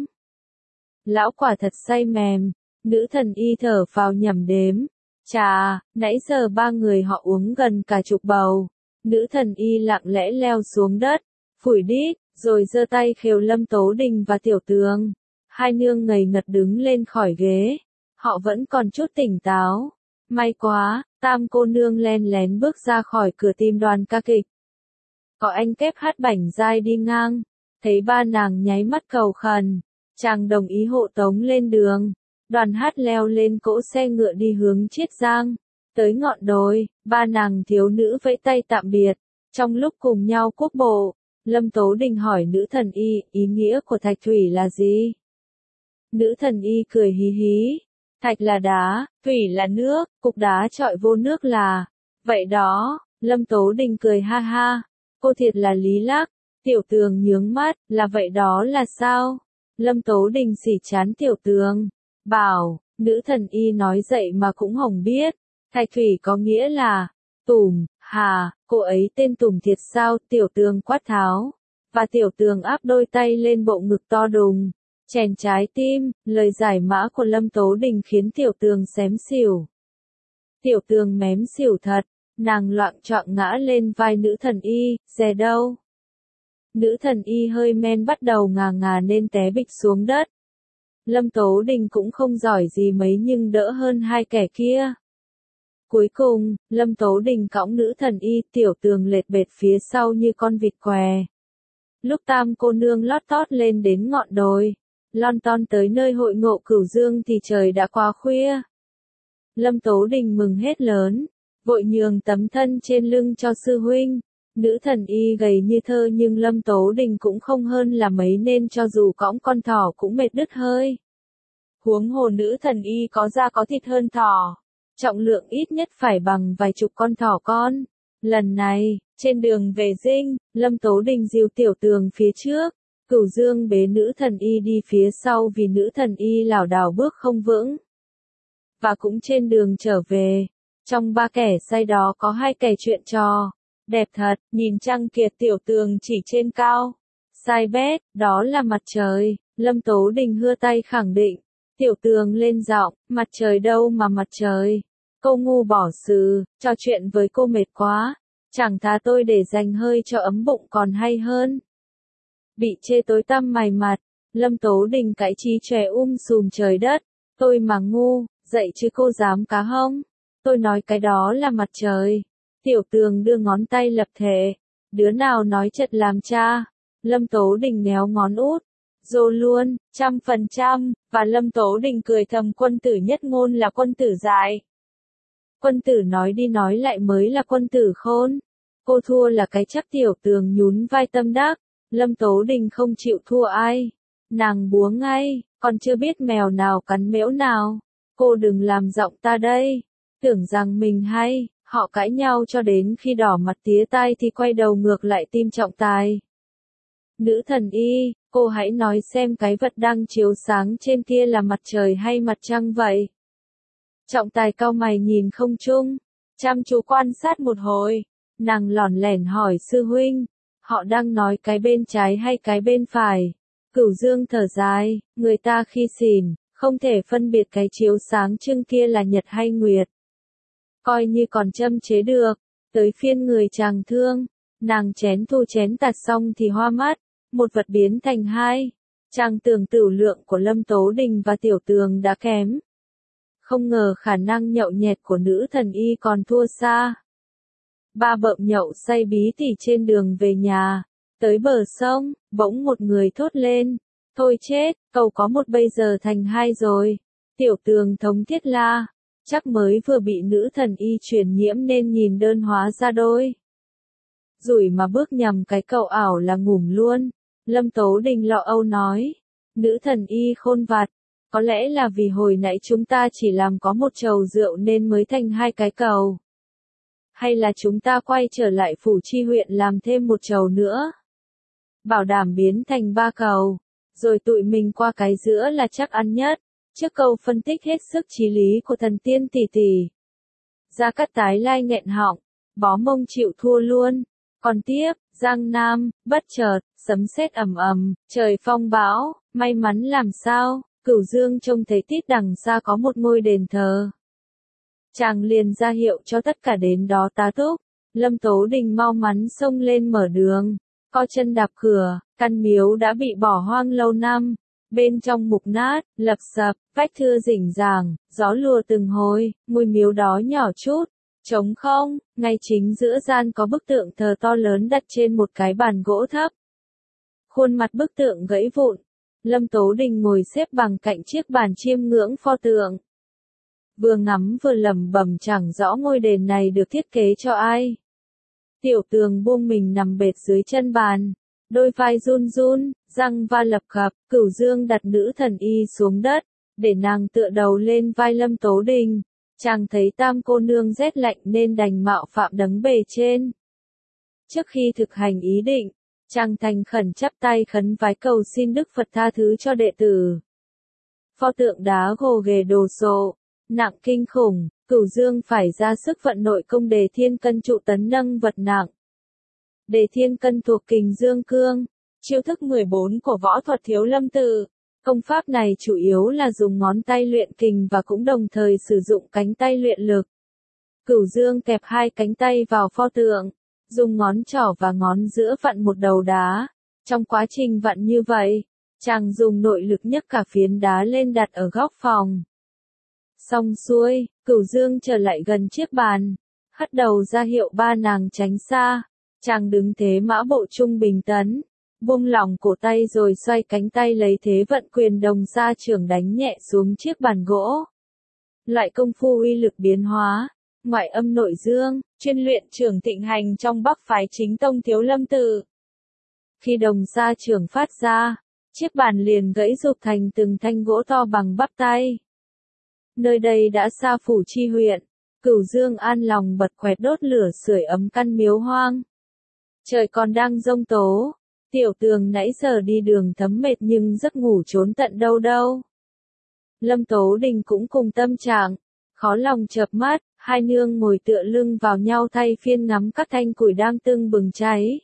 Lão quả thật say mềm, nữ thần y thở phào nhẩm đếm. Chà, nãy giờ ba người họ uống gần cả chục bầu. Nữ thần y lặng lẽ leo xuống đất, phủi đít, rồi giơ tay khều Lâm Tố Đình và Tiểu Tường. Hai nương ngây ngật đứng lên khỏi ghế. Họ vẫn còn chút tỉnh táo. May quá, tam cô nương len lén bước ra khỏi cửa tìm đoàn ca kịch. Có anh kép hát bảnh dai đi ngang, thấy ba nàng nháy mắt cầu khẩn, chàng đồng ý hộ tống lên đường. Đoàn Hát leo lên cỗ xe ngựa đi hướng Chiết Giang. Tới ngọn đồi, ba nàng thiếu nữ vẫy tay tạm biệt. Trong lúc cùng nhau quốc bộ, Lâm Tố Đình hỏi nữ thần y, ý nghĩa của thạch thủy là gì? Nữ thần y cười hí hí. Thạch là đá, thủy là nước, cục đá trọi vô nước là. Vậy đó, Lâm Tố Đình cười ha ha. Cô thiệt là lý lắc. Tiểu Tường nhướng mắt, là vậy đó là sao? Lâm Tố Đình xỉ chán Tiểu Tường. Bảo, nữ thần y nói dậy mà cũng hổng biết. Thạch thủy có nghĩa là, Tùm, hà, cô ấy tên Tùm thiệt sao? Tiểu Tường quát tháo. Và Tiểu Tường áp đôi tay lên bộ ngực to đùng. Chèn trái tim, lời giải mã của Lâm Tố Đình khiến Tiểu Tường xém xỉu. Tiểu Tường mém xỉu thật, nàng loạng choạng ngã lên vai nữ thần y, dè đâu? Nữ thần y hơi men bắt đầu ngà ngà nên té bịch xuống đất. Lâm Tố Đình cũng không giỏi gì mấy nhưng đỡ hơn hai kẻ kia. Cuối cùng, Lâm Tố Đình cõng nữ thần y, Tiểu Tường lệch bệt phía sau như con vịt què. Lúc tam cô nương lót tót lên đến ngọn đồi, lon ton tới nơi hội ngộ Cửu Dương thì trời đã quá khuya. Lâm Tố Đình mừng hết lớn, vội nhường tấm thân trên lưng cho sư huynh. Nữ thần y gầy như thơ nhưng Lâm Tố Đình cũng không hơn là mấy nên cho dù cõng con thỏ cũng mệt đứt hơi. Huống hồ nữ thần y có da có thịt hơn thỏ, trọng lượng ít nhất phải bằng vài chục con thỏ con. Lần này, trên đường về Dinh, Lâm Tố Đình dìu Tiểu Tường phía trước, Cửu Dương bế nữ thần y đi phía sau vì nữ thần y lảo đảo bước không vững. Và cũng trên đường trở về, trong ba kẻ say đó có hai kẻ chuyện trò. Đẹp thật, nhìn trăng kiệt. Tiểu Tường chỉ trên cao. Sai bét, đó là mặt trời. Lâm Tố Đình hưa tay khẳng định. Tiểu Tường lên giọng, mặt trời đâu mà mặt trời. Cô ngu bỏ xừ, trò chuyện với cô mệt quá. Chẳng thà tôi để dành hơi cho ấm bụng còn hay hơn. Bị chê tối tăm mày mặt, Lâm Tố Đình cãi chí chòe um sùm trời đất. Tôi mà ngu, dậy chứ cô dám cá hông? Tôi nói cái đó là mặt trời. Tiểu Tường đưa ngón tay lập thể. Đứa nào nói chật làm cha? Lâm Tố Đình méo ngón út. Dô luôn, trăm phần trăm, và Lâm Tố Đình cười thầm quân tử nhất ngôn là quân tử dại. Quân tử nói đi nói lại mới là quân tử khôn. Cô thua là cái chắc. Tiểu Tường nhún vai tâm đắc. Lâm Tố Đình không chịu thua ai. Nàng búa ngay, còn chưa biết mèo nào cắn mễu nào. Cô đừng làm giọng ta đây. Tưởng rằng mình hay. Họ cãi nhau cho đến khi đỏ mặt tía tai thì quay đầu ngược lại tim trọng tài. Nữ thần y, cô hãy nói xem cái vật đang chiếu sáng trên kia là mặt trời hay mặt trăng vậy? Trọng tài cau mày nhìn không trung, chăm chú quan sát một hồi, nàng lỏn lẻn hỏi sư huynh, họ đang nói cái bên trái hay cái bên phải? Cửu Dương thở dài, người ta khi xỉn, không thể phân biệt cái chiếu sáng trưng kia là nhật hay nguyệt. Coi như còn châm chế được, tới phiên người chàng thương, nàng chén thu chén tạt xong thì hoa mắt, một vật biến thành hai. Chàng tưởng tửu lượng của Lâm Tố Đình và Tiểu Tường đã kém. Không ngờ khả năng nhậu nhẹt của nữ thần y còn thua xa. Ba bợm nhậu say bí tỉ trên đường về nhà, tới bờ sông, bỗng một người thốt lên, thôi chết, cầu có một bây giờ thành hai rồi. Tiểu Tường thống thiết la. Chắc mới vừa bị nữ thần y truyền nhiễm nên nhìn đơn hóa ra đôi. Rủi mà bước nhầm cái cầu ảo là ngủm luôn. Lâm Tố Đình lo âu nói. Nữ thần y khôn vặt. Có lẽ là vì hồi nãy chúng ta chỉ làm có một chầu rượu nên mới thành hai cái cầu. Hay là chúng ta quay trở lại phủ chi huyện làm thêm một chầu nữa. Bảo đảm biến thành ba cầu. Rồi tụi mình qua cái giữa là chắc ăn nhất. Trước câu phân tích hết sức chí lý của thần tiên tỷ tỷ. Gia Cát tái lai nghẹn họng, bó mông chịu thua luôn. Còn tiếp, Giang Nam, bất chợt, sấm sét ầm ầm, trời phong bão, may mắn làm sao, Cửu Dương trông thấy tít đằng xa có một ngôi đền thờ. Chàng liền ra hiệu cho tất cả đến đó tá túc. Lâm Tố Đình mau mắn xông lên mở đường, co chân đạp cửa, căn miếu đã bị bỏ hoang lâu năm. Bên trong mục nát, lập sập, vách thưa rỉnh ràng, gió lùa từng hồi, ngôi miếu đó nhỏ chút, trống không, ngay chính giữa gian có bức tượng thờ to lớn đặt trên một cái bàn gỗ thấp. Khuôn mặt bức tượng gãy vụn, Lâm Tố Đình ngồi xếp bằng cạnh chiếc bàn chiêm ngưỡng pho tượng. Vừa ngắm vừa lẩm bẩm chẳng rõ ngôi đền này được thiết kế cho ai. Tiểu Tường buông mình nằm bệt dưới chân bàn, đôi vai run run, răng va lập cập, Cửu Dương đặt nữ thần y xuống đất, để nàng tựa đầu lên vai Lâm Tố Đình. Chàng thấy tam cô nương rét lạnh nên đành mạo phạm đấng bề trên. Trước khi thực hành ý định, chàng thành khẩn chắp tay khấn vái cầu xin Đức Phật tha thứ cho đệ tử. Pho tượng đá gồ ghề đồ sộ, nặng kinh khủng, Cửu Dương phải ra sức vận nội công Đề Thiên Cân trụ tấn nâng vật nặng. Đề Thiên Cân thuộc kình Dương Cương, chiêu thức mười bốn của võ thuật Thiếu Lâm Tự. Công pháp này chủ yếu là dùng ngón tay luyện kình và cũng đồng thời sử dụng cánh tay luyện lực. Cửu Dương kẹp hai cánh tay vào pho tượng, dùng ngón trỏ và ngón giữa vặn một đầu đá. Trong quá trình vặn như vậy, chàng dùng nội lực nhấc cả phiến đá lên đặt ở góc phòng. Xong xuôi, Cửu Dương trở lại gần chiếc bàn, hất đầu ra hiệu ba nàng tránh xa. Chàng đứng thế mã bộ trung bình tấn, buông lỏng cổ tay rồi xoay cánh tay lấy thế vận quyền đồng ra trưởng đánh nhẹ xuống chiếc bàn gỗ. Loại công phu uy lực biến hóa, ngoại âm nội dương, chuyên luyện trưởng thịnh hành trong Bắc phái chính tông Thiếu Lâm Tự. Khi đồng ra trưởng phát ra, chiếc bàn liền gãy rụp thành từng thanh gỗ to bằng bắp tay. Nơi đây đã xa phủ chi huyện, Cửu Dương an lòng bật quẹt đốt lửa sưởi ấm căn miếu hoang. Trời còn đang giông tố, Tiểu Tường nãy giờ đi đường thấm mệt nhưng giấc ngủ trốn tận đâu đâu. Lâm Tố Đình cũng cùng tâm trạng, khó lòng chợp mắt, hai nương ngồi tựa lưng vào nhau thay phiên ngắm các thanh củi đang tưng bừng cháy.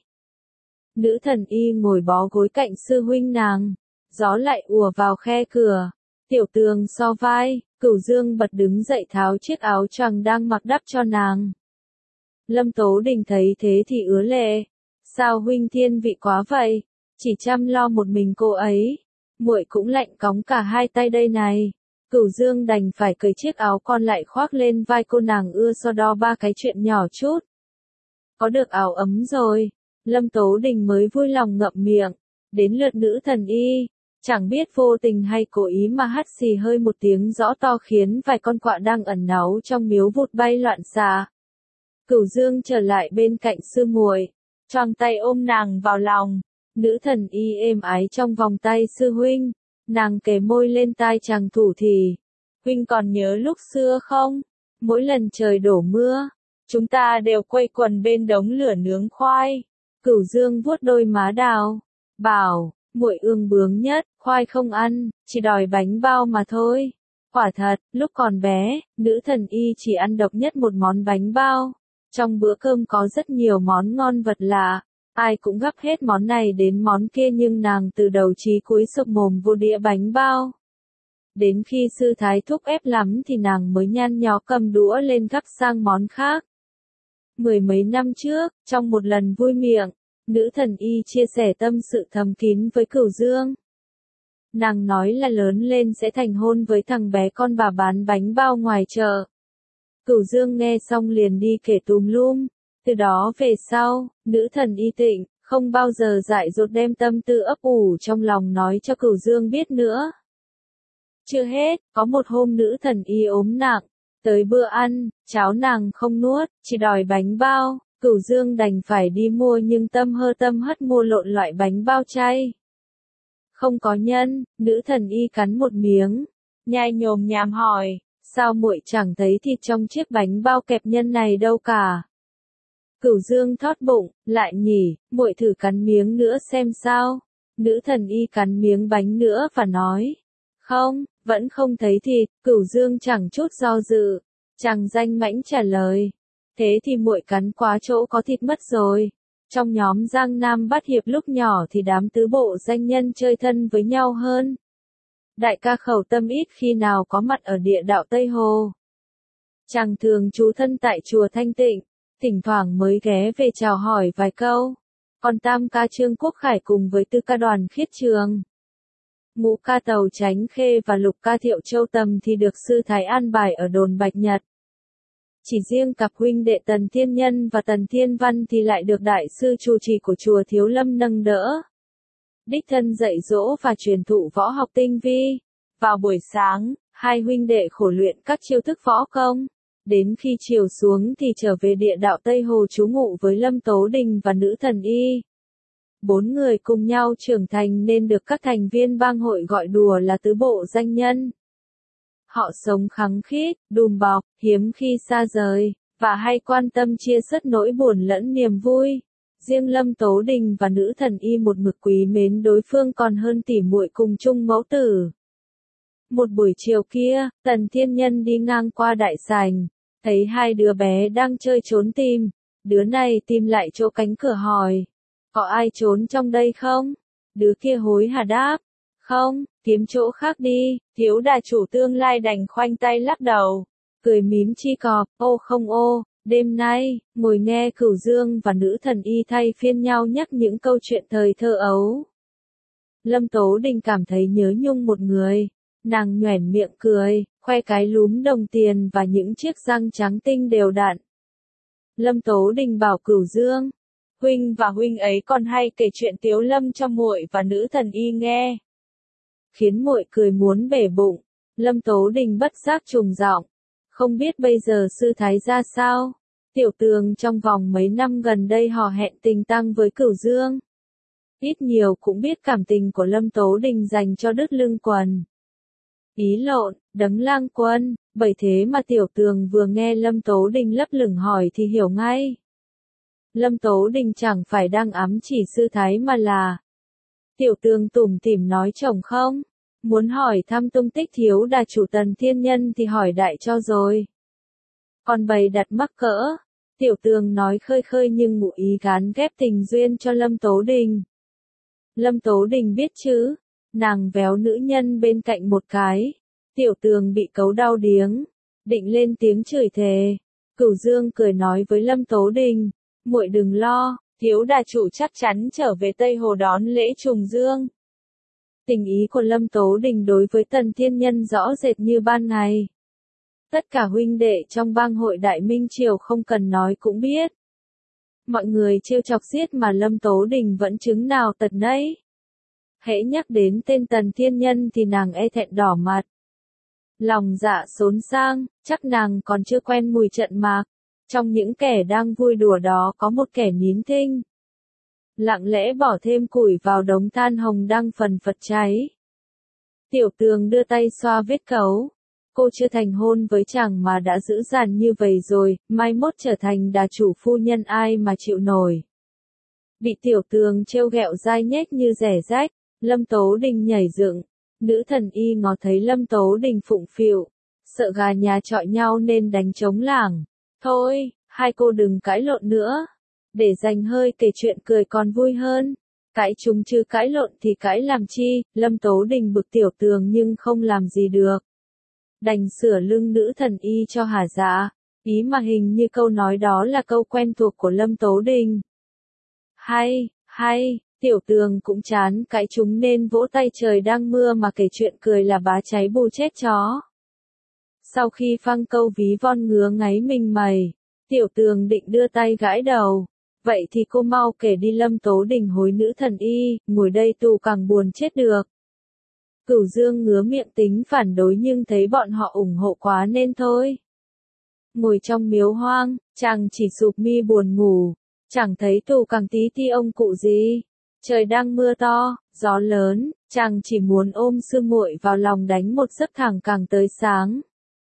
Nữ thần y ngồi bó gối cạnh sư huynh nàng, gió lại ùa vào khe cửa. Tiểu Tường so vai, Cửu Dương bật đứng dậy tháo chiếc áo choàng đang mặc đắp cho nàng. Lâm Tố Đình thấy thế thì ứa lệ. Sao huynh thiên vị quá vậy, chỉ chăm lo một mình cô ấy, muội cũng lạnh cóng cả hai tay đây này. Cửu Dương đành phải cởi chiếc áo con lại khoác lên vai cô, nàng ưa so đo ba cái chuyện nhỏ chút. Có được áo ấm rồi, Lâm Tố Đình mới vui lòng ngậm miệng. Đến lượt nữ thần y, chẳng biết vô tình hay cố ý mà hắt xì hơi một tiếng rõ to khiến vài con quạ đang ẩn náu trong miếu vụt bay loạn xạ. Cửu Dương trở lại bên cạnh sư muội, choàng tay ôm nàng vào lòng. Nữ thần y êm ái trong vòng tay sư huynh, nàng kề môi lên tai chàng thủ thì. Huynh còn nhớ lúc xưa không? Mỗi lần trời đổ mưa, chúng ta đều quây quần bên đống lửa nướng khoai. Cửu Dương vuốt đôi má đào, bảo, muội ương bướng nhất, khoai không ăn, chỉ đòi bánh bao mà thôi. Quả thật, lúc còn bé, nữ thần y chỉ ăn độc nhất một món bánh bao. Trong bữa cơm có rất nhiều món ngon vật lạ, ai cũng gắp hết món này đến món kia nhưng nàng từ đầu chí cuối sụp mồm vô đĩa bánh bao. Đến khi sư thái thúc ép lắm thì nàng mới nhăn nhó cầm đũa lên gắp sang món khác. Mười mấy năm trước, trong một lần vui miệng, nữ thần y chia sẻ tâm sự thầm kín với Cửu Dương. Nàng nói là lớn lên sẽ thành hôn với thằng bé con bà bán bánh bao ngoài chợ. Cửu Dương nghe xong liền đi kể tùm lum. Từ đó về sau, nữ thần y tịnh, không bao giờ dại dột đem tâm tư ấp ủ trong lòng nói cho Cửu Dương biết nữa. Chưa hết, có một hôm nữ thần y ốm nặng, tới bữa ăn, cháo nàng không nuốt, chỉ đòi bánh bao. Cửu Dương đành phải đi mua nhưng tâm hơ tâm hất mua lộn loại bánh bao chay. Không có nhân, nữ thần y cắn một miếng, nhai nhồm nhàm hỏi, sao muội chẳng thấy thịt trong chiếc bánh bao kẹp nhân này đâu cả. Cửu Dương thót bụng, lại nhỉ, muội thử cắn miếng nữa xem sao. Nữ thần y cắn miếng bánh nữa và nói, không, vẫn không thấy thịt. Cửu Dương chẳng chút do dự, chàng danh mãnh trả lời, thế thì muội cắn quá chỗ có thịt mất rồi. Trong nhóm Giang Nam Bát Hiệp lúc nhỏ thì đám tứ bộ danh nhân chơi thân với nhau hơn. Đại ca Khẩu Tâm ít khi nào có mặt ở địa đạo Tây Hồ. Chàng thường trú thân tại chùa Thanh Tịnh, thỉnh thoảng mới ghé về chào hỏi vài câu. Còn tam ca Trương Quốc Khải cùng với tư ca Đoàn Khiết Trường, ngũ ca Tàu Chánh Khê và lục ca Thiệu Châu Tầm thì được sư thái an bài ở đồn Bạch Nhật. Chỉ riêng cặp huynh đệ Tần Thiên Nhân và Tần Thiên Văn thì lại được đại sư trụ trì của chùa Thiếu Lâm nâng đỡ. đích thân dạy dỗ và truyền thụ võ học tinh vi. Vào buổi sáng, hai huynh đệ khổ luyện các chiêu thức võ công. Đến khi chiều xuống thì trở về địa đạo Tây Hồ trú ngụ với Lâm Tố Đình và Nữ Thần Y. Bốn người cùng nhau trưởng thành nên được các thành viên bang hội gọi đùa là tứ bộ danh nhân. Họ sống khăng khít, đùm bọc, hiếm khi xa rời, và hay quan tâm chia sớt nỗi buồn lẫn niềm vui. Riêng Lâm Tố Đình và Nữ Thần Y một mực quý mến đối phương còn hơn tỉ muội cùng chung mẫu tử. Một buổi chiều kia, Tần Thiên Nhân đi ngang qua đại sảnh, thấy hai đứa bé đang chơi trốn tìm. Đứa này tìm lại chỗ cánh cửa hỏi, có ai trốn trong đây không? Đứa kia hối hả đáp, không, kiếm chỗ khác đi. Thiếu đà chủ tương lai đành khoanh tay lắc đầu, cười mím chi cọp, ô không ô. Đêm nay, ngồi nghe Cửu Dương và Nữ Thần Y thay phiên nhau nhắc những câu chuyện thời thơ ấu. Lâm Tố Đình cảm thấy nhớ nhung một người. Nàng nhoẻn miệng cười, khoe cái lúm đồng tiền và những chiếc răng trắng tinh đều đặn. Lâm Tố Đình bảo Cửu Dương, huynh và huynh ấy còn hay kể chuyện Tiếu Lâm cho muội và Nữ Thần Y nghe. Khiến muội cười muốn bể bụng. Lâm Tố Đình bất giác trùng giọng, không biết bây giờ sư thái ra sao? Tiểu Tường trong vòng mấy năm gần đây hò hẹn tình tăng với Cửu Dương. Ít nhiều cũng biết cảm tình của Lâm Tố Đình dành cho đứt lưng quần. Ý lộn, Đấng Lang Quân, bởi thế mà Tiểu Tường vừa nghe Lâm Tố Đình lấp lửng hỏi thì hiểu ngay. Lâm Tố Đình chẳng phải đang ám chỉ sư thái mà là. Tiểu Tường tủm tỉm nói chồng không, muốn hỏi thăm tung tích thiếu đà chủ Tần Thiên Nhân thì hỏi đại cho rồi. Còn bày đặt mắc cỡ, Tiểu Tường nói khơi khơi nhưng ngụ ý gán ghép tình duyên cho Lâm Tố Đình. Lâm Tố Đình biết chứ, nàng véo nữ nhân bên cạnh một cái. Tiểu Tường bị cấu đau điếng, định lên tiếng chửi thề. Cửu Dương cười nói với Lâm Tố Đình, muội đừng lo, thiếu đà chủ chắc chắn trở về Tây Hồ đón lễ trùng dương. Tình ý của Lâm Tố Đình đối với Tần Thiên Nhân rõ rệt như ban ngày. Tất cả huynh đệ trong bang hội Đại Minh Triều không cần nói cũng biết. Mọi người trêu chọc xiết mà Lâm Tố Đình vẫn chứng nào tật nấy. Hễ nhắc đến tên Tần Thiên Nhân thì nàng e thẹn đỏ mặt. Lòng dạ xốn sang, chắc nàng còn chưa quen mùi trận mạc. Trong những kẻ đang vui đùa đó có một kẻ nín thinh. Lặng lẽ bỏ thêm củi vào đống than hồng đang phần phật cháy. Tiểu Tường đưa tay xoa vết cấu. Cô chưa thành hôn với chàng mà đã dữ dằn như vậy rồi, mai mốt trở thành đà chủ phu nhân ai mà chịu nổi. Bị Tiểu Tường trêu ghẹo dai nhếch như rẻ rách, Lâm Tố Đình nhảy dựng. Nữ Thần Y ngó thấy Lâm Tố Đình phụng phịu, sợ gà nhà chọi nhau nên đánh trống lảng. Thôi, hai cô đừng cãi lộn nữa. Để dành hơi kể chuyện cười còn vui hơn. Cãi chúng chứ cãi lộn thì cãi làm chi. Lâm Tố Đình bực Tiểu Tường nhưng không làm gì được. Đành sửa lưng Nữ Thần Y cho hả dạ. Ý mà hình như câu nói đó là câu quen thuộc của Lâm Tố Đình. Hay, hay, Tiểu Tường cũng chán cãi chúng nên vỗ tay trời đang mưa mà kể chuyện cười là bá cháy bù chết chó. Sau khi phăng câu ví von ngứa ngáy mình mày, Tiểu Tường định đưa tay gãi đầu. Vậy thì cô mau kể đi. Lâm Tố Đình hối Nữ Thần Y, ngồi đây tù càng buồn chết được. Cửu Dương ngứa miệng tính phản đối nhưng thấy bọn họ ủng hộ quá nên thôi. Ngồi trong miếu hoang, chàng chỉ sụp mi buồn ngủ, chẳng thấy tù càng tí ti ông cụ gì. Trời đang mưa to, gió lớn, chàng chỉ muốn ôm sư muội vào lòng đánh một giấc thẳng càng tới sáng.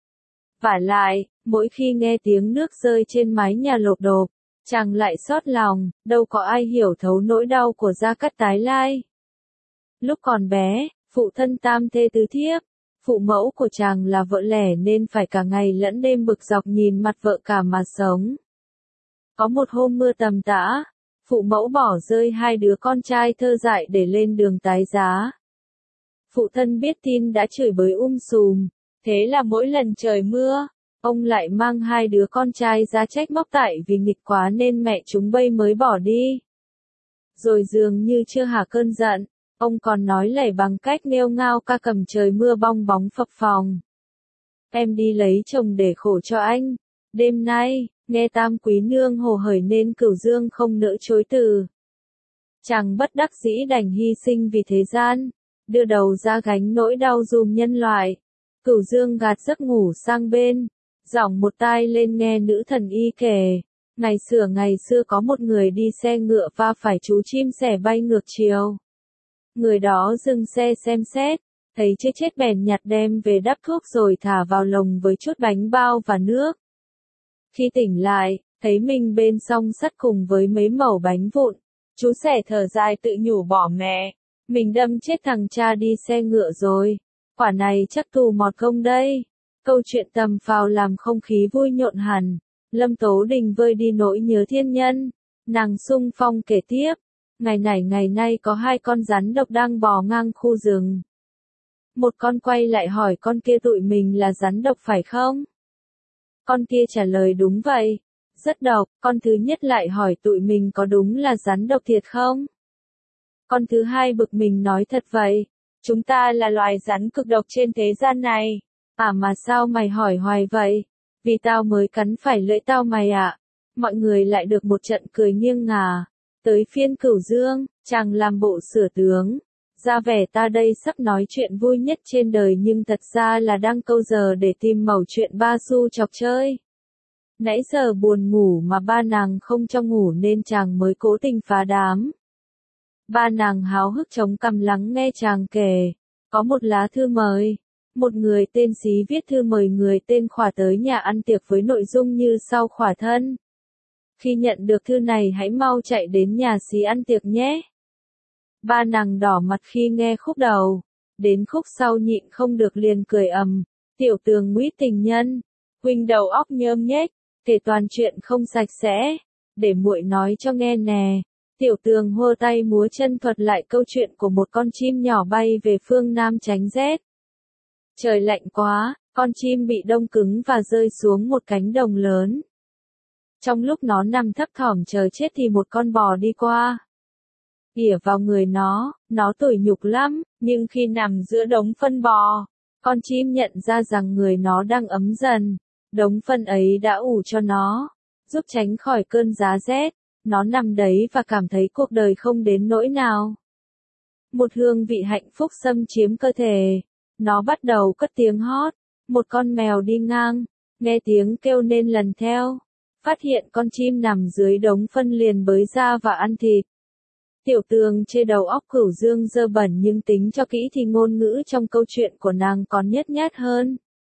Vả lại, mỗi khi nghe tiếng nước rơi trên mái nhà lộp độp, chàng lại xót lòng, đâu có ai hiểu thấu nỗi đau của Gia Cát Tái Lai. Lúc còn bé, phụ thân tam thê tứ thiếp, phụ mẫu của chàng là vợ lẽ nên phải cả ngày lẫn đêm bực dọc nhìn mặt vợ cả mà sống. Có một hôm mưa tầm tã, phụ mẫu bỏ rơi hai đứa con trai thơ dại để lên đường tái giá. Phụ thân biết tin đã chửi bới um sùm, thế là mỗi lần trời mưa, ông lại mang hai đứa con trai ra trách móc tại vì nghịch quá nên mẹ chúng bây mới bỏ đi. Rồi dường như chưa hả cơn giận, ông còn nói lẩy bằng cách nghêu ngao ca cầm trời mưa bong bóng phập phồng. Em đi lấy chồng để khổ cho anh. Đêm nay, nghe Tam Quý Nương hồ hởi nên Cửu Dương không nỡ chối từ. Chàng bất đắc dĩ đành hy sinh vì thế gian, đưa đầu ra gánh nỗi đau dùm nhân loại. Cửu Dương gạt giấc ngủ sang bên, giỏng một tai lên nghe nữ thần y kể. Ngày xưa ngày xưa có một người đi xe ngựa va phải chú chim sẻ bay ngược chiều. Người đó dừng xe xem xét, thấy chưa chết bèn nhặt đem về đắp thuốc rồi thả vào lồng với chút bánh bao và nước. Khi tỉnh lại, thấy mình bên song sắt cùng với mấy mẩu bánh vụn, chú sẻ thở dài tự nhủ bỏ mẹ, mình đâm chết thằng cha đi xe ngựa rồi, quả này chắc tù mọt công đây. Câu chuyện tầm phào làm không khí vui nhộn hẳn. Lâm Tố Đình vơi đi nỗi nhớ thiên nhân, nàng sung phong kể tiếp, ngày này ngày nay có hai con rắn độc đang bò ngang khu rừng. Một con quay lại hỏi con kia tụi mình là rắn độc phải không? Con kia trả lời đúng vậy, rất độc. Con thứ nhất lại hỏi tụi mình có đúng là rắn độc thiệt không? Con thứ hai bực mình nói thật vậy, chúng ta là loài rắn cực độc trên thế gian này. À mà sao mày hỏi hoài vậy? Vì tao mới cắn phải lưỡi tao mày ạ. À? Mọi người lại được một trận cười nghiêng ngả. Tới phiên Cửu Dương, chàng làm bộ sửa tướng. Ra vẻ ta đây sắp nói chuyện vui nhất trên đời nhưng thật ra là đang câu giờ để tìm mẩu chuyện ba xu chọc chơi. Nãy giờ buồn ngủ mà ba nàng không cho ngủ nên chàng mới cố tình phá đám. Ba nàng háo hức chống cằm lắng nghe chàng kể. Có một lá thư mời. Một người tên Xí viết thư mời người tên Khỏa tới nhà ăn tiệc với nội dung như sau: Khỏa thân, khi nhận được thư này hãy mau chạy đến nhà Xí ăn tiệc nhé. Ba nàng đỏ mặt khi nghe khúc đầu, đến khúc sau nhịn không được liền cười ầm. Tiểu Tường ngụy tình nhân, huynh đầu óc nhơm nhếch, kể toàn chuyện không sạch sẽ, để muội nói cho nghe nè. Tiểu Tường hô tay múa chân thuật lại câu chuyện của một con chim nhỏ bay về phương Nam tránh rét. Trời lạnh quá, con chim bị đông cứng và rơi xuống một cánh đồng lớn. Trong lúc nó nằm thấp thỏm chờ chết thì một con bò đi qua. Ỉa vào người nó, nó tủi nhục lắm, nhưng khi nằm giữa đống phân bò, con chim nhận ra rằng người nó đang ấm dần. Đống phân ấy đã ủ cho nó, giúp tránh khỏi cơn giá rét. Nó nằm đấy và cảm thấy cuộc đời không đến nỗi nào. Một hương vị hạnh phúc xâm chiếm cơ thể. Nó bắt đầu cất tiếng hót. Một con mèo đi ngang, nghe tiếng kêu nên lần theo. Phát hiện con chim nằm dưới đống phân liền bới ra và ăn thịt. Tiểu Tường chê đầu óc Cửu Dương dơ bẩn nhưng tính cho kỹ thì ngôn ngữ trong câu chuyện của nàng còn nhếch nhác hơn.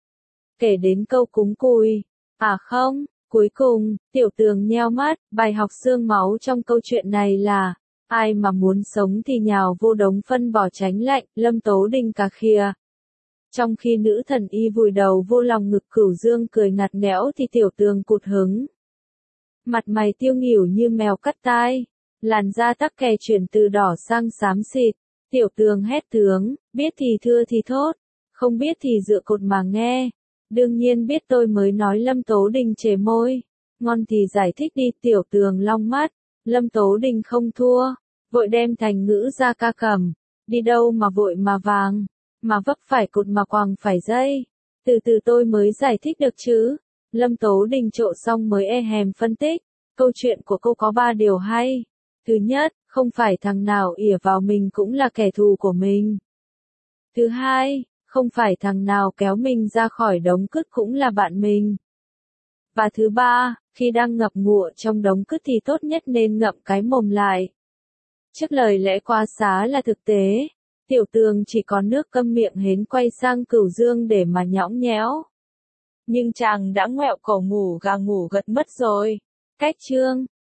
Kể đến câu cúng cùi. À không, cuối cùng, Tiểu Tường nheo mắt, bài học xương máu trong câu chuyện này là, ai mà muốn sống thì nhào vô đống phân bỏ tránh lạnh. Lâm Tố Đình cà khịa. Trong khi nữ thần y vùi đầu vô lòng ngực Cửu Dương cười ngặt nghẽo thì Tiểu Tường cụt hứng. Mặt mày tiêu nghỉu như mèo cắt tai, làn da tắc kè chuyển từ đỏ sang xám xịt. Tiểu Tường hét tướng, biết thì thưa thì thốt, không biết thì dựa cột mà nghe. Đương nhiên biết tôi mới nói. Lâm Tố Đình chề môi, ngon thì giải thích đi. Tiểu Tường long mắt, Lâm Tố Đình không thua, vội đem thành ngữ ra ca cầm. Đi đâu mà vội mà vàng, mà vấp phải cột mà quàng phải dây. Từ từ tôi mới giải thích được chứ. Lâm Tố Đình trộ xong mới e hèm phân tích. Câu chuyện của cô có ba điều hay. Thứ nhất, không phải thằng nào ỉa vào mình cũng là kẻ thù của mình. Thứ hai, không phải thằng nào kéo mình ra khỏi đống cứt cũng là bạn mình. Và thứ ba, khi đang ngập ngụa trong đống cứt thì tốt nhất nên ngậm cái mồm lại. Trước lời lẽ quá xá là thực tế. Tiểu Tường chỉ có nước câm miệng hến quay sang Cửu Dương để mà nhõng nhẽo. Nhưng chàng đã ngoẹo cổ ngủ gà ngủ gật mất rồi. Cách chương